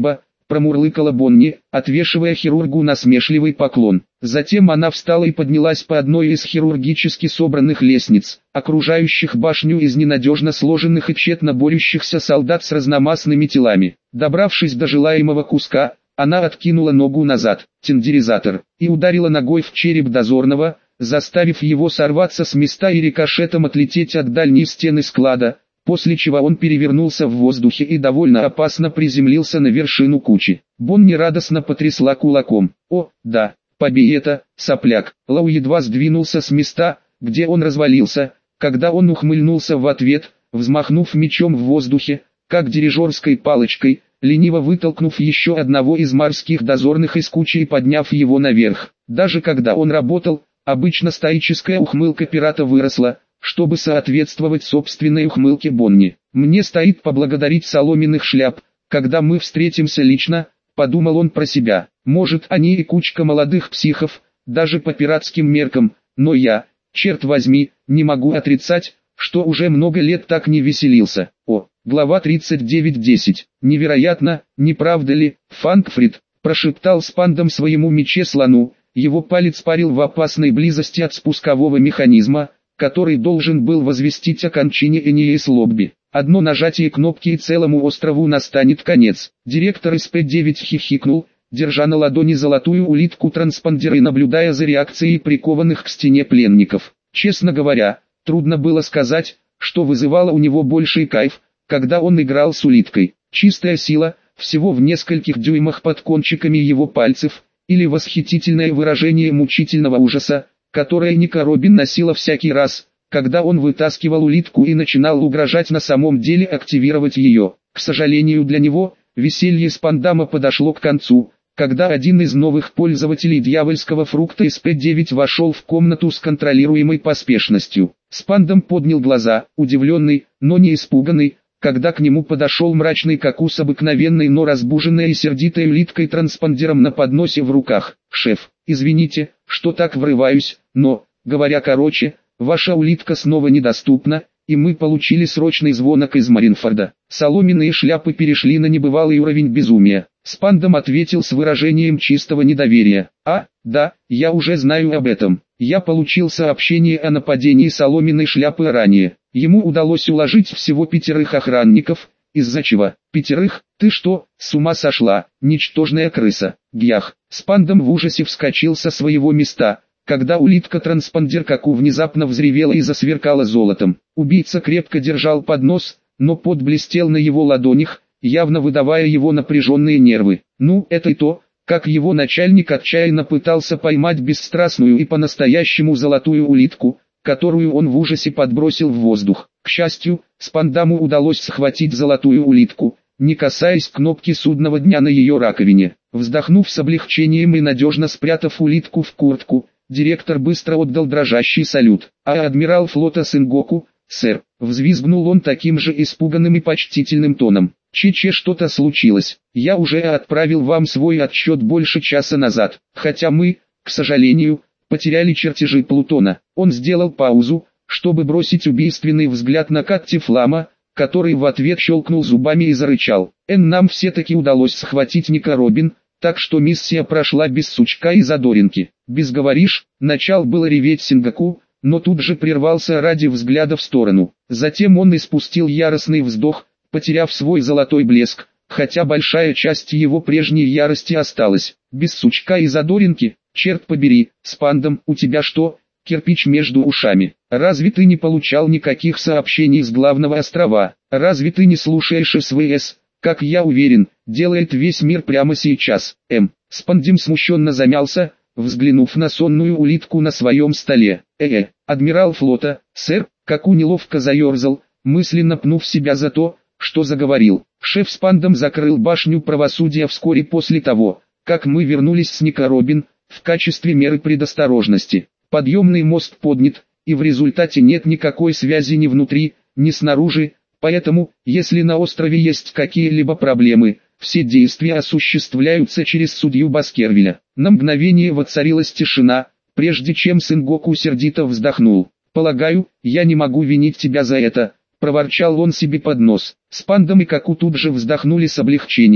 A: промурлыкала Бонни, отвешивая хирургу насмешливый поклон. Затем она встала и поднялась по одной из хирургически собранных лестниц, окружающих башню из ненадежно сложенных и тщетно борющихся солдат с разномастными телами. Добравшись до желаемого куска, она откинула ногу назад, тендеризатор, и ударила ногой в череп дозорного, заставив его сорваться с места и рикошетом отлететь от дальней стены склада, после чего он перевернулся в воздухе и довольно опасно приземлился на вершину кучи. Бонни радостно потрясла кулаком. «О, да, побей это, сопляк!» Лау едва сдвинулся с места, где он развалился, когда он ухмыльнулся в ответ, взмахнув мечом в воздухе, как дирижерской палочкой, лениво вытолкнув еще одного из морских дозорных из кучи и подняв его наверх. Даже когда он работал, обычно стоическая ухмылка пирата выросла, чтобы соответствовать собственной ухмылке Бонни. «Мне стоит поблагодарить соломенных шляп, когда мы встретимся лично», — подумал он про себя. «Может, они и кучка молодых психов, даже по пиратским меркам, но я, черт возьми, не могу отрицать, что уже много лет так не веселился». О, глава тридцать девять десять. «Невероятно, не правда ли, Фанкфрид?» — прошептал Спандом своему мече-слону. Его палец парил в опасной близости от спускового механизма, который должен был возвестить о кончине Эниэс Лобби. Одно нажатие кнопки и целому острову настанет конец. Директор эс пэ девять хихикнул, держа на ладони золотую улитку транспондера и наблюдая за реакцией прикованных к стене пленников. Честно говоря, трудно было сказать, что вызывало у него больший кайф, когда он играл с улиткой. Чистая сила, всего в нескольких дюймах под кончиками его пальцев, или восхитительное выражение мучительного ужаса, которое Ника Робин носила всякий раз, когда он вытаскивал улитку и начинал угрожать на самом деле активировать ее. К сожалению для него, веселье Спандама подошло к концу, когда один из новых пользователей дьявольского фрукта эс пэ девять вошел в комнату с контролируемой поспешностью. Спандам поднял глаза, удивленный, но не испуганный, когда к нему подошел мрачный каку с обыкновенной, но разбуженной и сердитой улиткой-транспондером на подносе в руках. «Шеф, извините, что так врываюсь, но, говоря короче, ваша улитка снова недоступна, и мы получили срочный звонок из Маринфорда». Соломенные шляпы перешли на небывалый уровень безумия. Спандам ответил с выражением чистого недоверия. «А, да, я уже знаю об этом. Я получил сообщение о нападении соломенной шляпы ранее. Ему удалось уложить всего пятерых охранников, из-за чего. Пятерых? Ты что, с ума сошла, ничтожная крыса?» Гьях. Спандам в ужасе вскочил со своего места, когда улитка-транспондер каку внезапно взревела и засверкала золотом. Убийца крепко держал поднос, но пот блестел на его ладонях, явно выдавая его напряженные нервы. Ну, это и то, как его начальник отчаянно пытался поймать бесстрастную и по-настоящему золотую улитку, которую он в ужасе подбросил в воздух. К счастью, Спандаму удалось схватить золотую улитку, не касаясь кнопки судного дня на ее раковине. Вздохнув с облегчением и надежно спрятав улитку в куртку, директор быстро отдал дрожащий салют. «А адмирал флота Сенгоку, сэр», — взвизгнул он таким же испуганным и почтительным тоном. «Че-че, что-то случилось. Я уже отправил вам свой отчет больше часа назад, хотя мы, к сожалению, потеряли чертежи Плутона». Он сделал паузу, чтобы бросить убийственный взгляд на Катти Флама, который в ответ щелкнул зубами и зарычал. «Эн, нам все-таки удалось схватить Ника Робин, так что миссия прошла без сучка и задоринки. Без говоришь», начал было реветь Сингоку, но тут же прервался ради взгляда в сторону. Затем он испустил яростный вздох, потеряв свой золотой блеск, хотя большая часть его прежней ярости осталась. «Без сучка и задоринки, черт побери, Спандам, у тебя что, кирпич между ушами? Разве ты не получал никаких сообщений с главного острова? Разве ты не слушаешь эс вэ эс, как я уверен, делает весь мир прямо сейчас?» М. Спандим смущенно замялся, взглянув на сонную улитку на своем столе. «Э-э, адмирал флота, сэр», Каку неловко заерзал, мысленно пнув себя за то, что заговорил. «Шеф Спандам закрыл башню правосудия вскоре после того, как мы вернулись с Ника Робин, в качестве меры предосторожности. Подъемный мост поднят, и в результате нет никакой связи ни внутри, ни снаружи, поэтому, если на острове есть какие-либо проблемы, все действия осуществляются через судью Баскервиля». На мгновение воцарилась тишина, прежде чем Сенгоку сердито вздохнул. «Полагаю, я не могу винить тебя за это», — проворчал он себе под нос. Спандам и Каку тут же вздохнули с облегчением,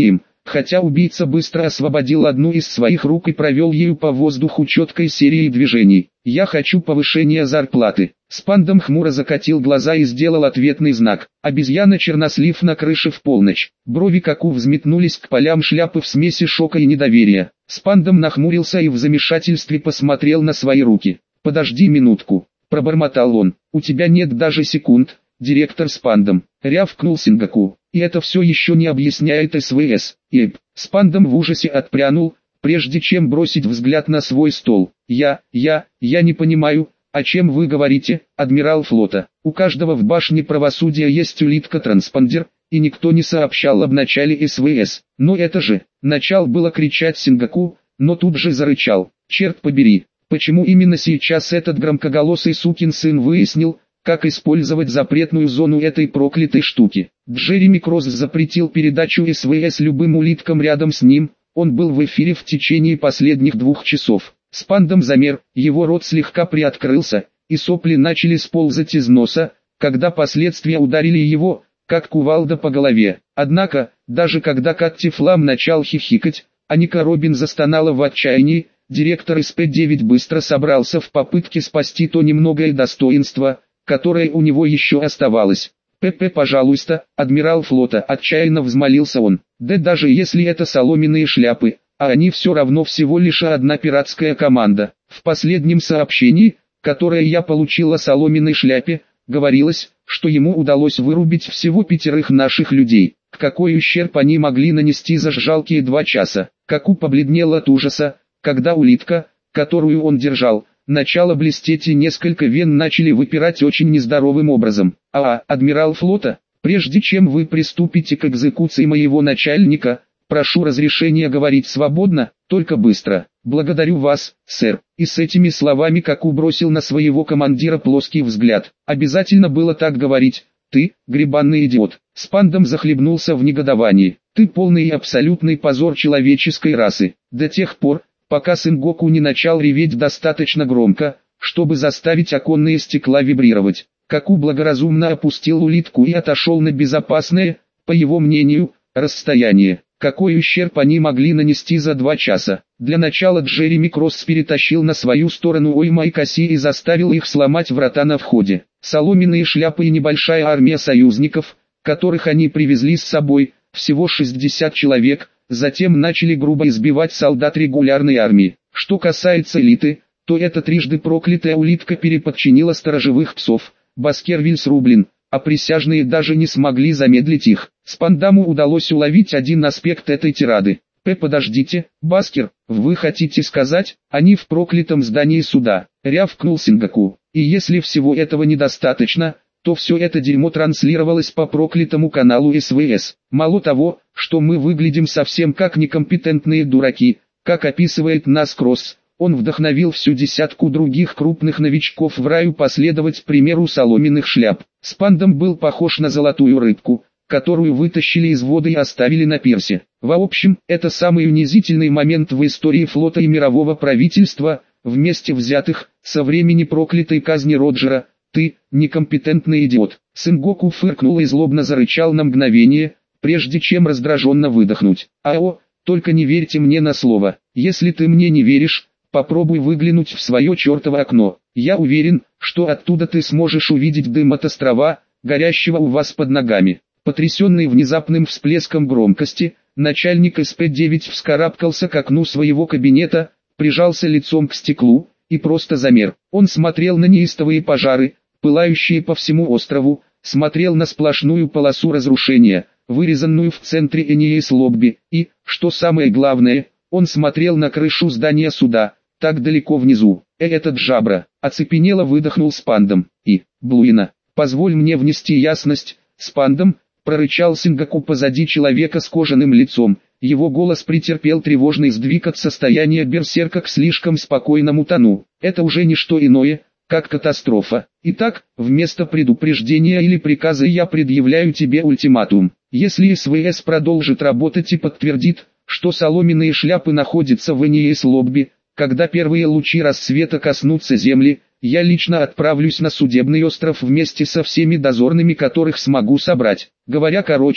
A: хотя убийца быстро освободил одну из своих рук и провел ею по воздуху четкой серией движений. «Я хочу повышения зарплаты». Спандом хмуро закатил глаза и сделал ответный знак. Обезьяна-чернослив на крыше в полночь. Брови Каку взметнулись к полям шляпы в смеси шока и недоверия. Спандом нахмурился и в замешательстве посмотрел на свои руки. «Подожди минутку», — пробормотал он. «У тебя нет даже секунд, директор Спандом», — рявкнул Сингаку. «И это все еще не объясняет СВС». Эп. Спандом в ужасе отпрянул, прежде чем бросить взгляд на свой стол. «Я, я, я не понимаю, о чем вы говорите, адмирал флота. У каждого в башне правосудия есть улитка-транспондер, и никто не сообщал об начале СВС. Но это же...» Начал было кричать Сингаку, но тут же зарычал. «Черт побери, почему именно сейчас этот громкоголосый сукин сын выяснил, как использовать запретную зону этой проклятой штуки?» Джереми Кросс запретил передачу СВС любым улиткам рядом с ним, он был в эфире в течение последних двух часов. Спандом замер, его рот слегка приоткрылся, и сопли начали сползать из носа, когда последствия ударили его, как кувалда по голове. Однако, даже когда Катти Флам начал хихикать, а Ника Робин застонала в отчаянии, директор эс пэ девять быстро собрался в попытке спасти то немногое достоинство, которое у него еще оставалось. «ПП, пожалуйста, адмирал флота», — отчаянно взмолился он. «Да даже если это соломенные шляпы, а они все равно всего лишь одна пиратская команда. В последнем сообщении, которое я получил о соломенной шляпе, говорилось, что ему удалось вырубить всего пятерых наших людей. Какой ущерб они могли нанести за жалкие два часа?» Каку побледнел от ужаса, когда улитка, которую он держал, начала блестеть и несколько вен начали выпирать очень нездоровым образом. «А, адмирал флота, прежде чем вы приступите к экзекуции моего начальника, прошу разрешения говорить свободно, только быстро. Благодарю вас, сэр». И с этими словами Каку бросил на своего командира плоский взгляд. «Обязательно было так говорить. Ты, гребанный идиот». Спандом захлебнулся в негодовании. «Ты полный и абсолютный позор человеческой расы. До тех пор, пока Сенгоку не начал реветь достаточно громко, чтобы заставить оконные стекла вибрировать». Каку благоразумно опустил улитку и отошел на безопасное, по его мнению, расстояние. Какой ущерб они могли нанести за два часа? Для начала Джереми Кросс перетащил на свою сторону Ойма и Касси и заставил их сломать врата на входе. Соломенные шляпы и небольшая армия союзников, которых они привезли с собой, всего шестьдесят человек, затем начали грубо избивать солдат регулярной армии. Что касается элиты, то эта трижды проклятая улитка переподчинила сторожевых псов, Баскервиль рублен, а присяжные даже не смогли замедлить их. Спандаму удалось уловить один аспект этой тирады. «П, подождите, Баскер, вы хотите сказать, они в проклятом здании суда?» — рявкнул Сингаку. «И если всего этого недостаточно, то все это дерьмо транслировалось по проклятому каналу эс вэ эс. Мало того, что мы выглядим совсем как некомпетентные дураки, как описывает нас Кросс, он вдохновил всю десятку других крупных новичков в раю последовать примеру соломенных шляп. Спандом был похож на золотую рыбку, которую вытащили из воды и оставили на пирсе. В общем, это самый унизительный момент в истории флота и мирового правительства, вместе взятых, со времени проклятой казни Роджера. Ты, некомпетентный идиот». Сенгоку фыркнул и злобно зарычал на мгновение, прежде чем раздраженно выдохнуть. «Ао, только не верьте мне на слово. Если ты мне не веришь, попробуй выглянуть в свое чертово окно. Я уверен, что оттуда ты сможешь увидеть дым от острова, горящего у вас под ногами». Потрясенный внезапным всплеском громкости, начальник эс пэ девять вскарабкался к окну своего кабинета, прижался лицом к стеклу и просто замер. Он смотрел на неистовые пожары, пылающие по всему острову, смотрел на сплошную полосу разрушения, вырезанную в центре Эниэс-Лобби, и, что самое главное, он смотрел на крышу здания суда, так далеко внизу. «Э, этот жабра!» — оцепенело выдохнул Спандом. «И, Блуина, позволь мне внести ясность, Спандом!» — прорычал Сингаку позади человека с кожаным лицом. Его голос претерпел тревожный сдвиг от состояния берсерка к слишком спокойному тону. «Это уже не что иное, как катастрофа. Итак, вместо предупреждения или приказа я предъявляю тебе ультиматум. Если эс вэ эс продолжит работать и подтвердит, что соломенные шляпы находятся в Эниэс-Лобби, когда первые лучи рассвета коснутся земли, я лично отправлюсь на судебный остров вместе со всеми дозорными, которых смогу собрать. Говоря короче,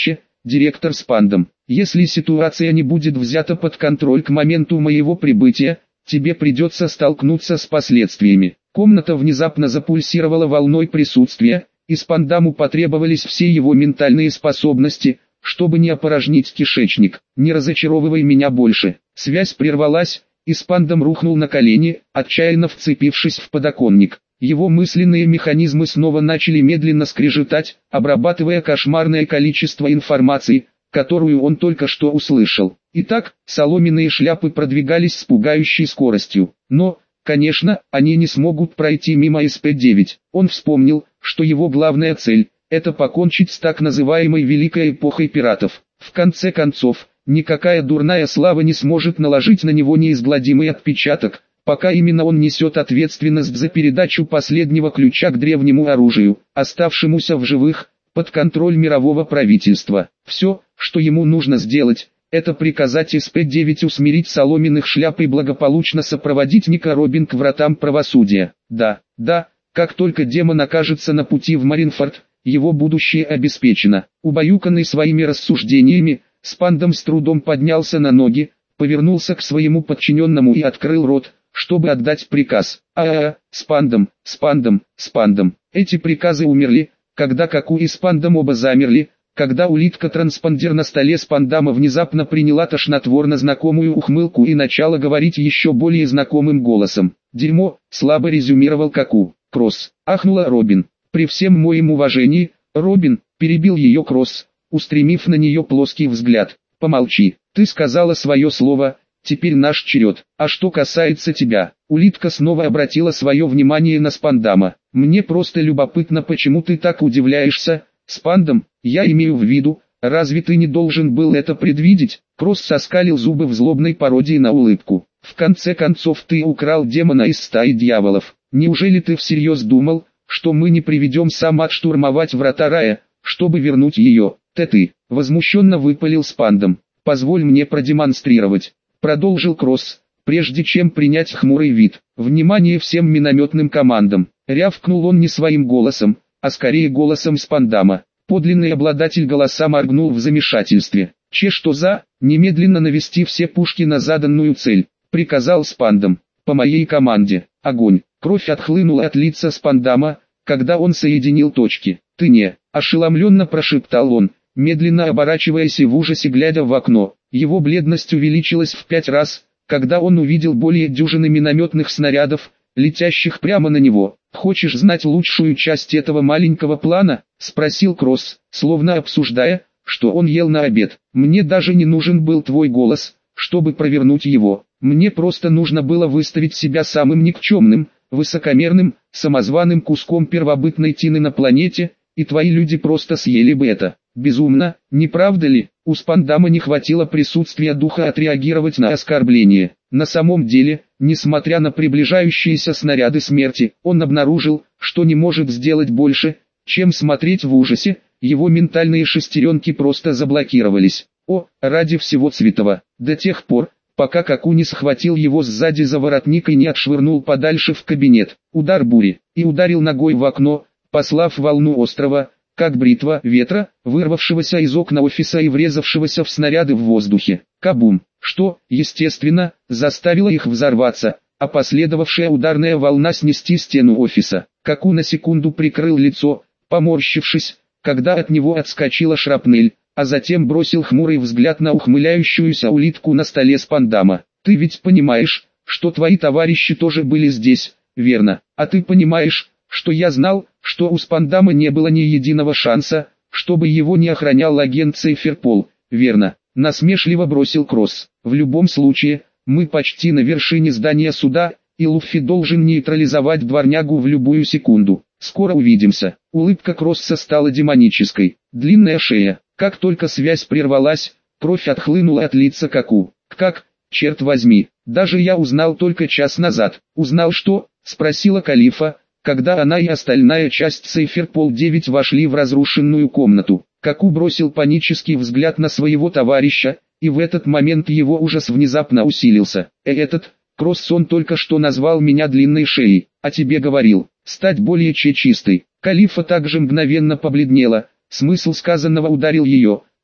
A: директор Спандом. Если ситуация не будет взята под контроль к моменту моего прибытия, тебе придется столкнуться с последствиями. Комната внезапно запульсировала волной присутствия, и Спандаму потребовались все его ментальные способности, чтобы не опорожнить кишечник. Не разочаровывай меня больше. Связь прервалась, и Спандам рухнул на колени, отчаянно вцепившись в подоконник. Его мысленные механизмы снова начали медленно скрежетать, обрабатывая кошмарное количество информации, которую он только что услышал. Итак, соломенные шляпы продвигались с пугающей скоростью. Но, конечно, они не смогут пройти мимо эс пэ девять. Он вспомнил, что его главная цель – это покончить с так называемой Великой Эпохой Пиратов. В конце концов, никакая дурная слава не сможет наложить на него неизгладимый отпечаток, пока именно он несет ответственность за передачу последнего ключа к древнему оружию, оставшемуся в живых, под контроль мирового правительства. Все, что ему нужно сделать, это приказать эс пэ девять усмирить соломенных шляп и благополучно сопроводить Ника Робин к вратам правосудия. Да, да, как только демон окажется на пути в Маринфорд, его будущее обеспечено. Убаюканный своими рассуждениями, Спандам с трудом поднялся на ноги, повернулся к своему подчиненному и открыл рот, чтобы отдать приказ. А-а-а, Спандам, Спандам, Спандам. Эти приказы умерли, когда Каку и Спандам оба замерли, когда улитка-транспондер на столе Спандама внезапно приняла тошнотворно знакомую ухмылку и начала говорить еще более знакомым голосом. «Дерьмо», слабо резюмировал Каку. «Кросс», ахнула Робин. «При всем моем уважении, Робин», перебил ее Кросс, устремив на нее плоский взгляд. «Помолчи, ты сказала свое слово, теперь наш черед. А что касается тебя?» Улитка снова обратила свое внимание на Спандама. «Мне просто любопытно, почему ты так удивляешься, Спандам, я имею в виду, разве ты не должен был это предвидеть?» Кросс соскалил зубы в злобной пародии на улыбку. «В конце концов ты украл демона из стаи дьяволов. Неужели ты всерьез думал, что мы не приведем сам штурмовать врата рая, чтобы вернуть ее?» «Ты-ты», возмущенно выпалил Спандам. «Позволь мне продемонстрировать», продолжил Кросс, прежде чем принять хмурый вид. «Внимание всем минометным командам!» Рявкнул он не своим голосом, а скорее голосом Спандама. Подлинный обладатель голоса моргнул в замешательстве. «Че что за?» «Немедленно навести все пушки на заданную цель», приказал Спандам. «По моей команде. Огонь!» Кровь отхлынула от лица Спандама, когда он соединил точки. «Ты не!» ошеломленно прошептал он, медленно оборачиваясь и в ужасе глядя в окно. Его бледность увеличилась в пять раз, когда он увидел более дюжины минометных снарядов, летящих прямо на него. «Хочешь знать лучшую часть этого маленького плана?» — спросил Кросс, словно обсуждая, что он ел на обед. «Мне даже не нужен был твой голос, чтобы провернуть его. Мне просто нужно было выставить себя самым никчемным, высокомерным, самозваным куском первобытной тины на планете, и твои люди просто съели бы это. Безумно, не правда ли?» У Спандама не хватило присутствия духа отреагировать на оскорбление. На самом деле, несмотря на приближающиеся снаряды смерти, он обнаружил, что не может сделать больше, чем смотреть в ужасе, его ментальные шестеренки просто заблокировались. О, ради всего святого, до тех пор, пока Каку не схватил его сзади за воротник и не отшвырнул подальше в кабинет. Удар бури, и ударил ногой в окно, послав волну острова, как бритва ветра, вырвавшегося из окна офиса и врезавшегося в снаряды в воздухе. Кабум, что, естественно, заставило их взорваться, а последовавшая ударная волна снести стену офиса. Каку на секунду прикрыл лицо, поморщившись, когда от него отскочила шрапнель, а затем бросил хмурый взгляд на ухмыляющуюся улитку на столе Спандама. «Ты ведь понимаешь, что твои товарищи тоже были здесь, верно? А ты понимаешь, что я знал, что у Спандама не было ни единого шанса, чтобы его не охранял агент Сейферпол, верно?» Насмешливо бросил Кросс. «В любом случае, мы почти на вершине здания суда, и Луффи должен нейтрализовать дворнягу в любую секунду. Скоро увидимся». Улыбка Кросса стала демонической. Длинная шея. Как только связь прервалась, кровь отхлынула от лица Каку. «Как, черт возьми, даже я узнал только час назад». «Узнал что?» — спросила Калифа, когда она и остальная часть Сейферпол девять вошли в разрушенную комнату. Каку бросил панический взгляд на своего товарища, и в этот момент его ужас внезапно усилился. «Э, этот, Кросс, он только что назвал меня длинной шеей, а тебе говорил, стать более чистой». Калифа также мгновенно побледнела, смысл сказанного ударил ее,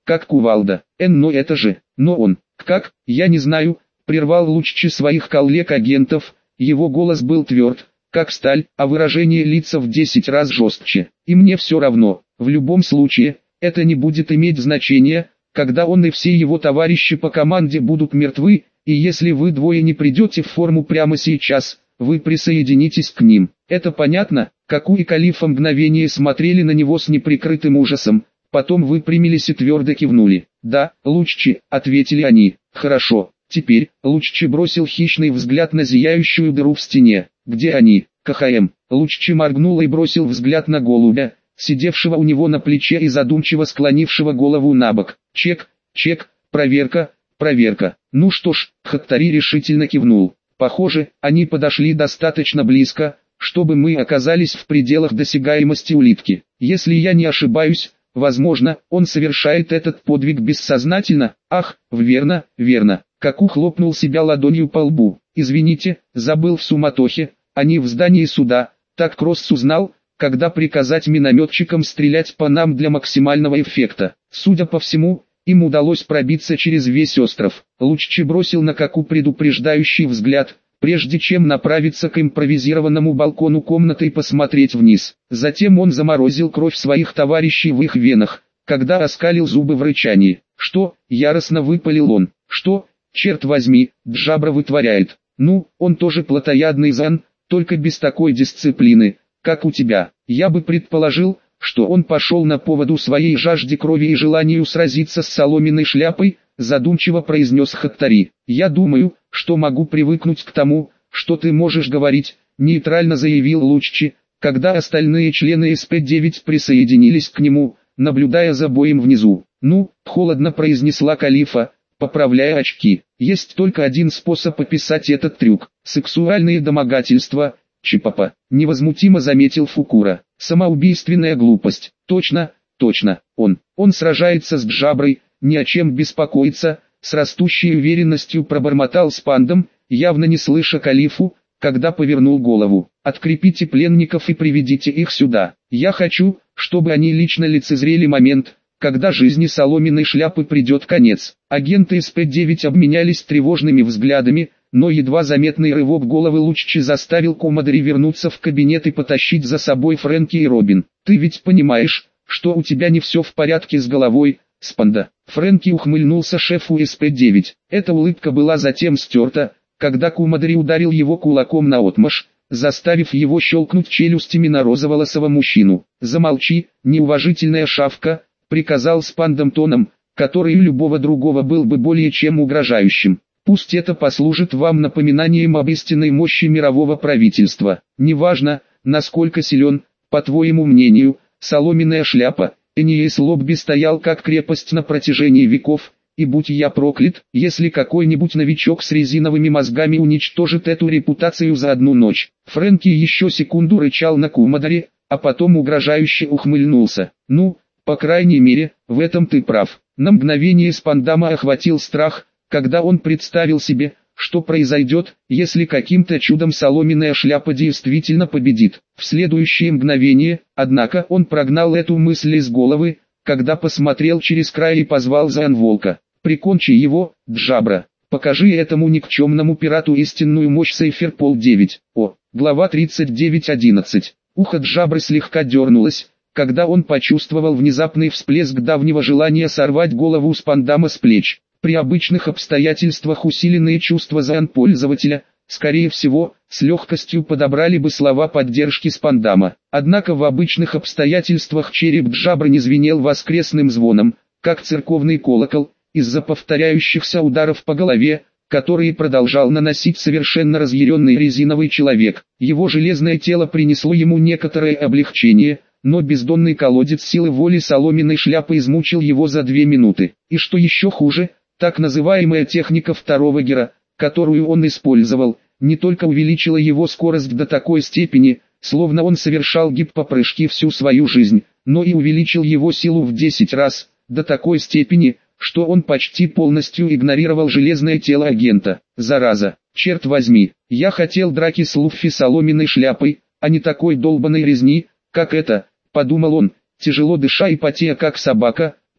A: как кувалда. Эн, но это же, но он, как, я не знаю, прервал Луччи своих коллег-агентов, его голос был тверд, как сталь, а выражение лица в десять раз жестче. И мне все равно, в любом случае, это не будет иметь значения, когда он и все его товарищи по команде будут мертвы, и если вы двое не придете в форму прямо сейчас, вы присоединитесь к ним. Это понятно? Каку и Калифа мгновение смотрели на него с неприкрытым ужасом, потом выпрямились и твердо кивнули. «Да, Луччи», — ответили они. «Хорошо». Теперь, Луччи бросил хищный взгляд на зияющую дыру в стене. «Где они?» «КХМ». Луччи моргнул и бросил взгляд на голубя, сидевшего у него на плече и задумчиво склонившего голову на бок. «Чек, чек, проверка, проверка». «Ну что ж», — Хаттари решительно кивнул. «Похоже, они подошли достаточно близко, чтобы мы оказались в пределах досягаемости улитки. Если я не ошибаюсь, возможно, он совершает этот подвиг бессознательно. Ах, верно, верно». Каку хлопнул себя ладонью по лбу. «Извините, забыл в суматохе, они в здании суда». Так Кросс узнал, когда приказать минометчикам стрелять по нам для максимального эффекта. Судя по всему, им удалось пробиться через весь остров. Луччи бросил на Каку предупреждающий взгляд, прежде чем направиться к импровизированному балкону комнаты и посмотреть вниз. Затем он заморозил кровь своих товарищей в их венах, когда оскалил зубы в рычании. «Что?» — яростно выпалил он. «Что? Черт возьми, Джабра вытворяет. Ну, он тоже плотоядный зан, только без такой дисциплины, как у тебя. Я бы предположил, что он пошел на поводу своей жажде крови и желанию сразиться с соломенной шляпой», задумчиво произнес Хаттари. «Я думаю, что могу привыкнуть к тому, что ты можешь говорить», нейтрально заявил Луччи, когда остальные члены эс пэ девять присоединились к нему, наблюдая за боем внизу. «Ну», холодно произнесла Калифа, поправляя очки. «Есть только один способ описать этот трюк. Сексуальные домогательства, Чипапа», невозмутимо заметил Фукура. «Самоубийственная глупость». «Точно, точно, он, он сражается с Джаброй, ни о чем беспокоиться», с растущей уверенностью пробормотал Спандом, явно не слыша Калифу, когда повернул голову. «Открепите пленников и приведите их сюда. Я хочу, чтобы они лично лицезрели момент, когда жизни соломенной шляпы придет конец». Агенты эс пэ девять обменялись тревожными взглядами, но едва заметный рывок головы Луччи заставил Коммодори вернуться в кабинет и потащить за собой Фрэнки и Робин. «Ты ведь понимаешь, что у тебя не все в порядке с головой, Спанда?» Фрэнки ухмыльнулся шефу эс пэ девять. Эта улыбка была затем стерта, когда Коммодори ударил его кулаком наотмашь, заставив его щелкнуть челюстями на розоволосого мужчину. «Замолчи, неуважительная шавка», приказал Спандом тоном, который у любого другого был бы более чем угрожающим. «Пусть это послужит вам напоминанием об истинной мощи мирового правительства. Неважно, насколько силен, по твоему мнению, соломенная шляпа». Эниэс Лобби стоял как крепость на протяжении веков, и будь я проклят, если какой-нибудь новичок с резиновыми мозгами уничтожит эту репутацию за одну ночь. Фрэнки еще секунду рычал на Коммодори, а потом угрожающе ухмыльнулся. «Ну, по крайней мере, в этом ты прав». На мгновение Спандама охватил страх, когда он представил себе, что произойдет, если каким-то чудом соломенная шляпа действительно победит. В следующее мгновение, однако, он прогнал эту мысль из головы, когда посмотрел через край и позвал Заанволка. «Прикончи его, Джабра, покажи этому никчемному пирату истинную мощь Сейферпол девять». О, глава тридцать девять одиннадцать. Ухо Джабры слегка дернулось, когда он почувствовал внезапный всплеск давнего желания сорвать голову Спандама с плеч. При обычных обстоятельствах усиленные чувства Заан-пользователя, скорее всего, с легкостью подобрали бы слова поддержки Спандама. Однако в обычных обстоятельствах череп Джабры не звенел воскресным звоном, как церковный колокол, из-за повторяющихся ударов по голове, которые продолжал наносить совершенно разъяренный резиновый человек. Его железное тело принесло ему некоторое облегчение, но бездонный колодец силы воли соломенной шляпы измучил его за две минуты. И что еще хуже, так называемая техника второго гера, которую он использовал, не только увеличила его скорость до такой степени, словно он совершал гиппопрыжки всю свою жизнь, но и увеличил его силу в десять раз, до такой степени, что он почти полностью игнорировал железное тело агента. Зараза, черт возьми, я хотел драки с Луффи соломенной шляпой, а не такой долбаной резни, как это, подумал он, тяжело дыша и потея как собака,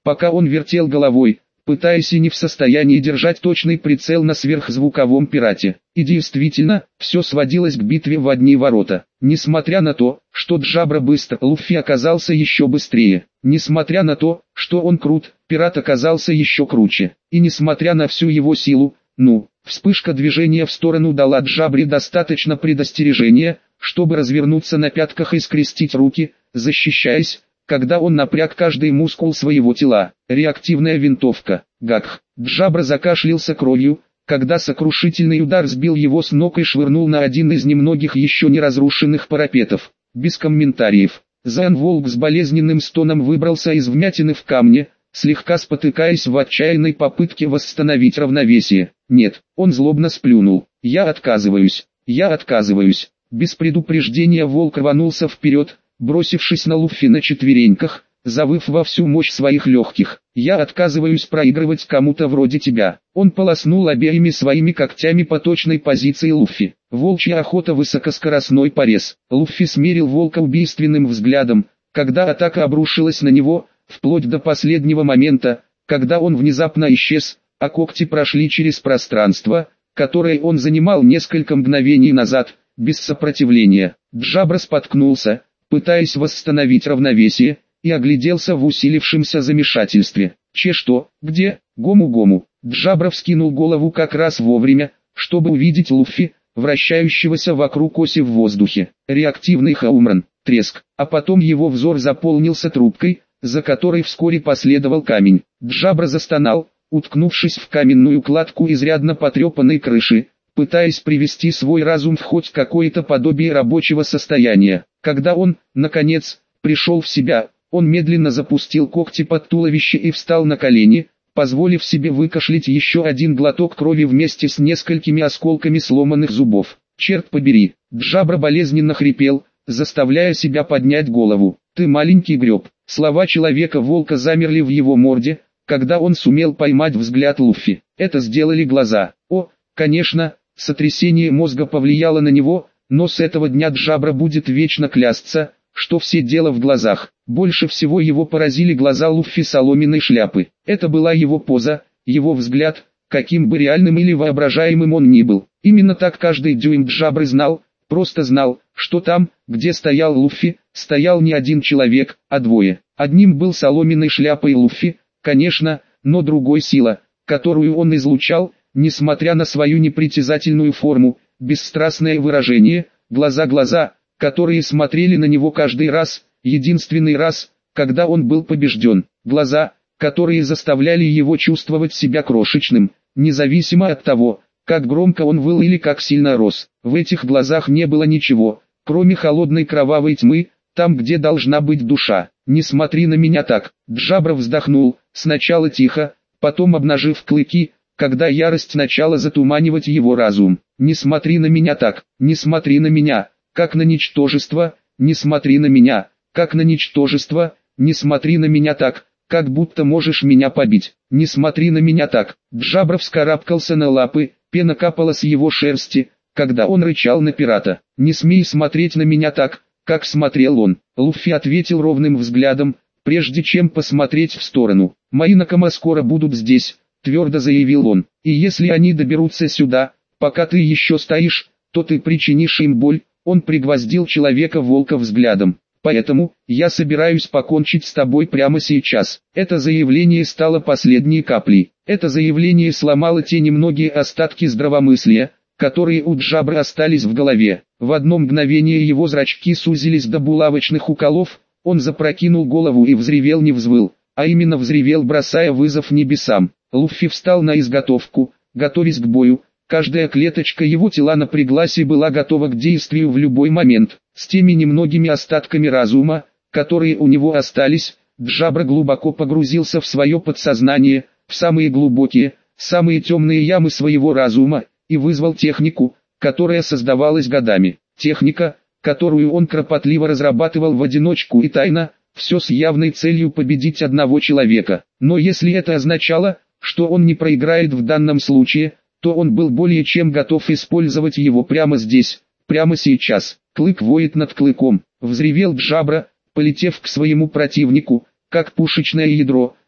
A: пока он вертел головой, пытаясь и не в состоянии держать точный прицел на сверхзвуковом пирате. И действительно, все сводилось к битве в одни ворота. Несмотря на то, что Джабра быстр, Луффи оказался еще быстрее. Несмотря на то, что он крут, пират оказался еще круче. И несмотря на всю его силу, ну, вспышка движения в сторону дала Джабре достаточно предостережения, чтобы развернуться на пятках и скрестить руки, защищаясь, когда он напряг каждый мускул своего тела. Реактивная винтовка. Гакх. Джабра закашлялся кровью, когда сокрушительный удар сбил его с ног и швырнул на один из немногих еще не разрушенных парапетов. Без комментариев. Зан-Волк с болезненным стоном выбрался из вмятины в камне, слегка спотыкаясь в отчаянной попытке восстановить равновесие. Нет, он злобно сплюнул. «Я отказываюсь, я отказываюсь». Без предупреждения волк рванулся вперед, бросившись на Луффи на четвереньках, завыв во всю мощь своих легких. «Я отказываюсь проигрывать кому-то вроде тебя». Он полоснул обеими своими когтями по точной позиции Луффи. Волчья охота, высокоскоростной порез. Луффи смерил волка убийственным взглядом, когда атака обрушилась на него, вплоть до последнего момента, когда он внезапно исчез, а когти прошли через пространство, которое он занимал несколько мгновений назад, без сопротивления. Джабра споткнулся, пытаясь восстановить равновесие, и огляделся в усилившемся замешательстве. «Че что? Где? Гому-гому?» Джабра вскинул голову как раз вовремя, чтобы увидеть Луффи, вращающегося вокруг оси в воздухе. Реактивный хаумран, треск, а потом его взор заполнился трубкой, за которой вскоре последовал камень. Джабра застонал, уткнувшись в каменную кладку изрядно потрепанной крыши, пытаясь привести свой разум в хоть какое-то подобие рабочего состояния. Когда он, наконец, пришел в себя, он медленно запустил когти под туловище и встал на колени, позволив себе выкашлять еще один глоток крови вместе с несколькими осколками сломанных зубов. «Черт побери!» Джабра болезненно хрипел, заставляя себя поднять голову. «Ты маленький греб». Слова Человека-волка замерли в его морде, когда он сумел поймать взгляд Луффи. Это сделали глаза. О, конечно, сотрясение мозга повлияло на него, но с этого дня Джабра будет вечно клясться, что все дело в глазах. Больше всего его поразили глаза Луффи соломенной шляпы. Это была его поза, его взгляд, каким бы реальным или воображаемым он ни был. Именно так каждый дюйм Джабры знал, просто знал, что там, где стоял Луффи, стоял не один человек, а двое. Одним был соломенной шляпой Луффи, конечно, но другой сила, которую он излучал, несмотря на свою непритязательную форму, бесстрастное выражение, глаза-глаза, которые смотрели на него каждый раз, единственный раз, когда он был побежден. Глаза, которые заставляли его чувствовать себя крошечным, независимо от того, как громко он выл или как сильно рос. В этих глазах не было ничего, кроме холодной кровавой тьмы, там где должна быть душа. «Не смотри на меня так», Джабра вздохнул, сначала тихо, потом обнажив клыки, когда ярость начала затуманивать его разум. «Не смотри на меня так, не смотри на меня, как на ничтожество, не смотри на меня, как на ничтожество, не смотри на меня так, как будто можешь меня побить, не смотри на меня так». Джабра вскарабкался на лапы, пена капала с его шерсти, когда он рычал на пирата. «Не смей смотреть на меня так, как смотрел он». Луффи ответил ровным взглядом, прежде чем посмотреть в сторону. «Мои накома скоро будут здесь», твердо заявил он, «и если они доберутся сюда, пока ты еще стоишь, то ты причинишь им боль». Он пригвоздил Человека-волка взглядом. «Поэтому, я собираюсь покончить с тобой прямо сейчас». Это заявление стало последней каплей. Это заявление сломало те немногие остатки здравомыслия, которые у Джабры остались в голове. В одно мгновение его зрачки сузились до булавочных уколов, он запрокинул голову и взревел, не взвыл, а именно взревел, бросая вызов небесам. Луффи встал на изготовку, готовясь к бою. Каждая клеточка его тела напряглась и была готова к действию в любой момент. С теми немногими остатками разума, которые у него остались, Джабра глубоко погрузился в свое подсознание, в самые глубокие, самые темные ямы своего разума, и вызвал технику, которая создавалась годами. Техника, которую он кропотливо разрабатывал в одиночку и тайно, все с явной целью победить одного человека. Но если это означало, что он не проиграет в данном случае, то он был более чем готов использовать его прямо здесь, прямо сейчас. Клык воет над клыком, взревел Джабра, полетев к своему противнику, как пушечное ядро,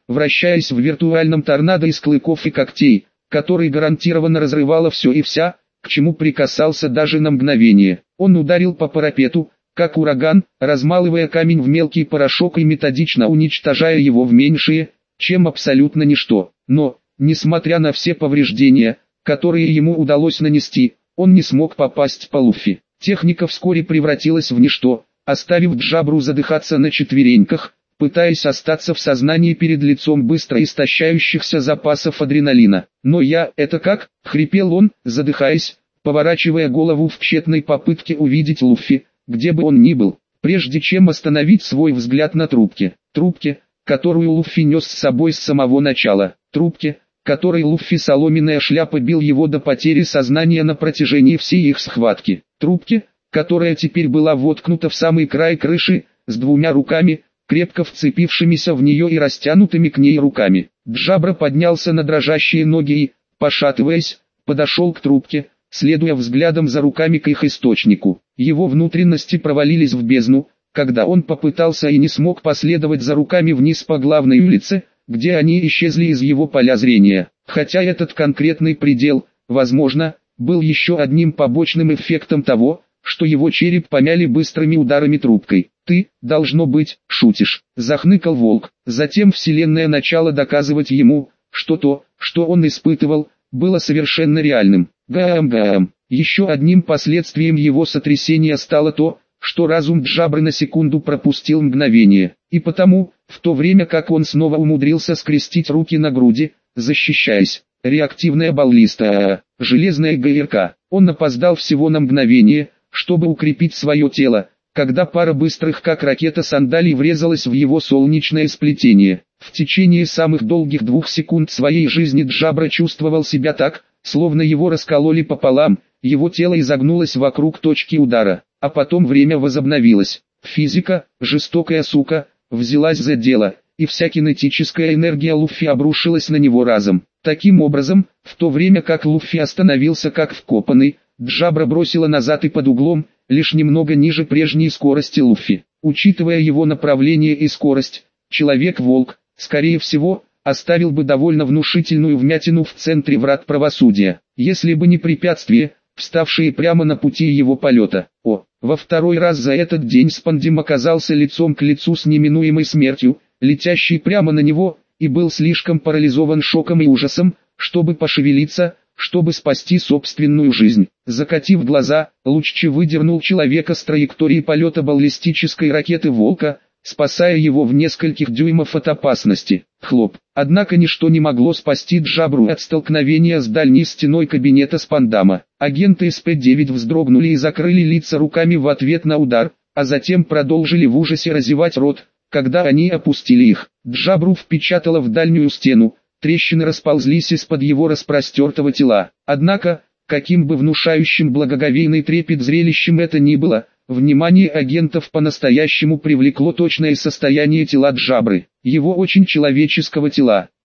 A: вращаясь в виртуальном торнадо из клыков и когтей, который гарантированно разрывало все и вся, к чему прикасался даже на мгновение. Он ударил по парапету, как ураган, размалывая камень в мелкий порошок и методично уничтожая его в меньшее, чем абсолютно ничто. Но, несмотря на все повреждения, которые ему удалось нанести, он не смог попасть по Луффи. Техника вскоре превратилась в ничто, оставив Джабру задыхаться на четвереньках, пытаясь остаться в сознании перед лицом быстро истощающихся запасов адреналина. «Но я, это как?» — хрипел он, задыхаясь, поворачивая голову в тщетной попытке увидеть Луффи, где бы он ни был, прежде чем остановить свой взгляд на трубке. Трубке, которую Луффи нес с собой с самого начала. Трубке, которой Луффи соломенная шляпа бил его до потери сознания на протяжении всей их схватки. Трубке, которая теперь была воткнута в самый край крыши, с двумя руками, крепко вцепившимися в нее и растянутыми к ней руками. Джабра поднялся на дрожащие ноги и, пошатываясь, подошел к трубке, следуя взглядом за руками к их источнику. Его внутренности провалились в бездну, когда он попытался и не смог последовать за руками вниз по главной улице, где они исчезли из его поля зрения. Хотя этот конкретный предел, возможно, был еще одним побочным эффектом того, что его череп помяли быстрыми ударами трубкой. «Ты, должно быть, шутишь», — захныкал волк. Затем вселенная начала доказывать ему, что то, что он испытывал, было совершенно реальным. Гам-гам. Еще одним последствием его сотрясения стало то, что разум Джабры на секунду пропустил мгновение. И потому, в то время как он снова умудрился скрестить руки на груди, защищаясь, реактивная баллиста, железная ГРК, он опоздал всего на мгновение, чтобы укрепить свое тело, когда пара быстрых как ракета сандалий врезалась в его солнечное сплетение. В течение самых долгих двух секунд своей жизни Джабра чувствовал себя так, словно его раскололи пополам, его тело изогнулось вокруг точки удара, а потом время возобновилось. Физика, жестокая сука, взялась за дело, и вся кинетическая энергия Луффи обрушилась на него разом. Таким образом, в то время как Луффи остановился как вкопанный, Джабра бросила назад и под углом, лишь немного ниже прежней скорости Луффи. Учитывая его направление и скорость, Человек-волк, скорее всего, оставил бы довольно внушительную вмятину в центре врат правосудия, если бы не препятствие, вставшие прямо на пути его полета. О, во второй раз за этот день Спандим оказался лицом к лицу с неминуемой смертью, летящей прямо на него, и был слишком парализован шоком и ужасом, чтобы пошевелиться, чтобы спасти собственную жизнь. Закатив глаза, Луччи выдернул человека с траектории полета баллистической ракеты «Волка», спасая его в нескольких дюймов от опасности. Хлоп. Однако ничто не могло спасти Джабру от столкновения с дальней стеной кабинета Спандама. Агенты эс пэ девять вздрогнули и закрыли лица руками в ответ на удар, а затем продолжили в ужасе разевать рот, когда они опустили их. Джабру впечатало в дальнюю стену, трещины расползлись из-под его распростертого тела. Однако, каким бы внушающим благоговейный трепет зрелищем это ни было, внимание агентов по-настоящему привлекло точное состояние тела Джабры, его очень человеческого тела.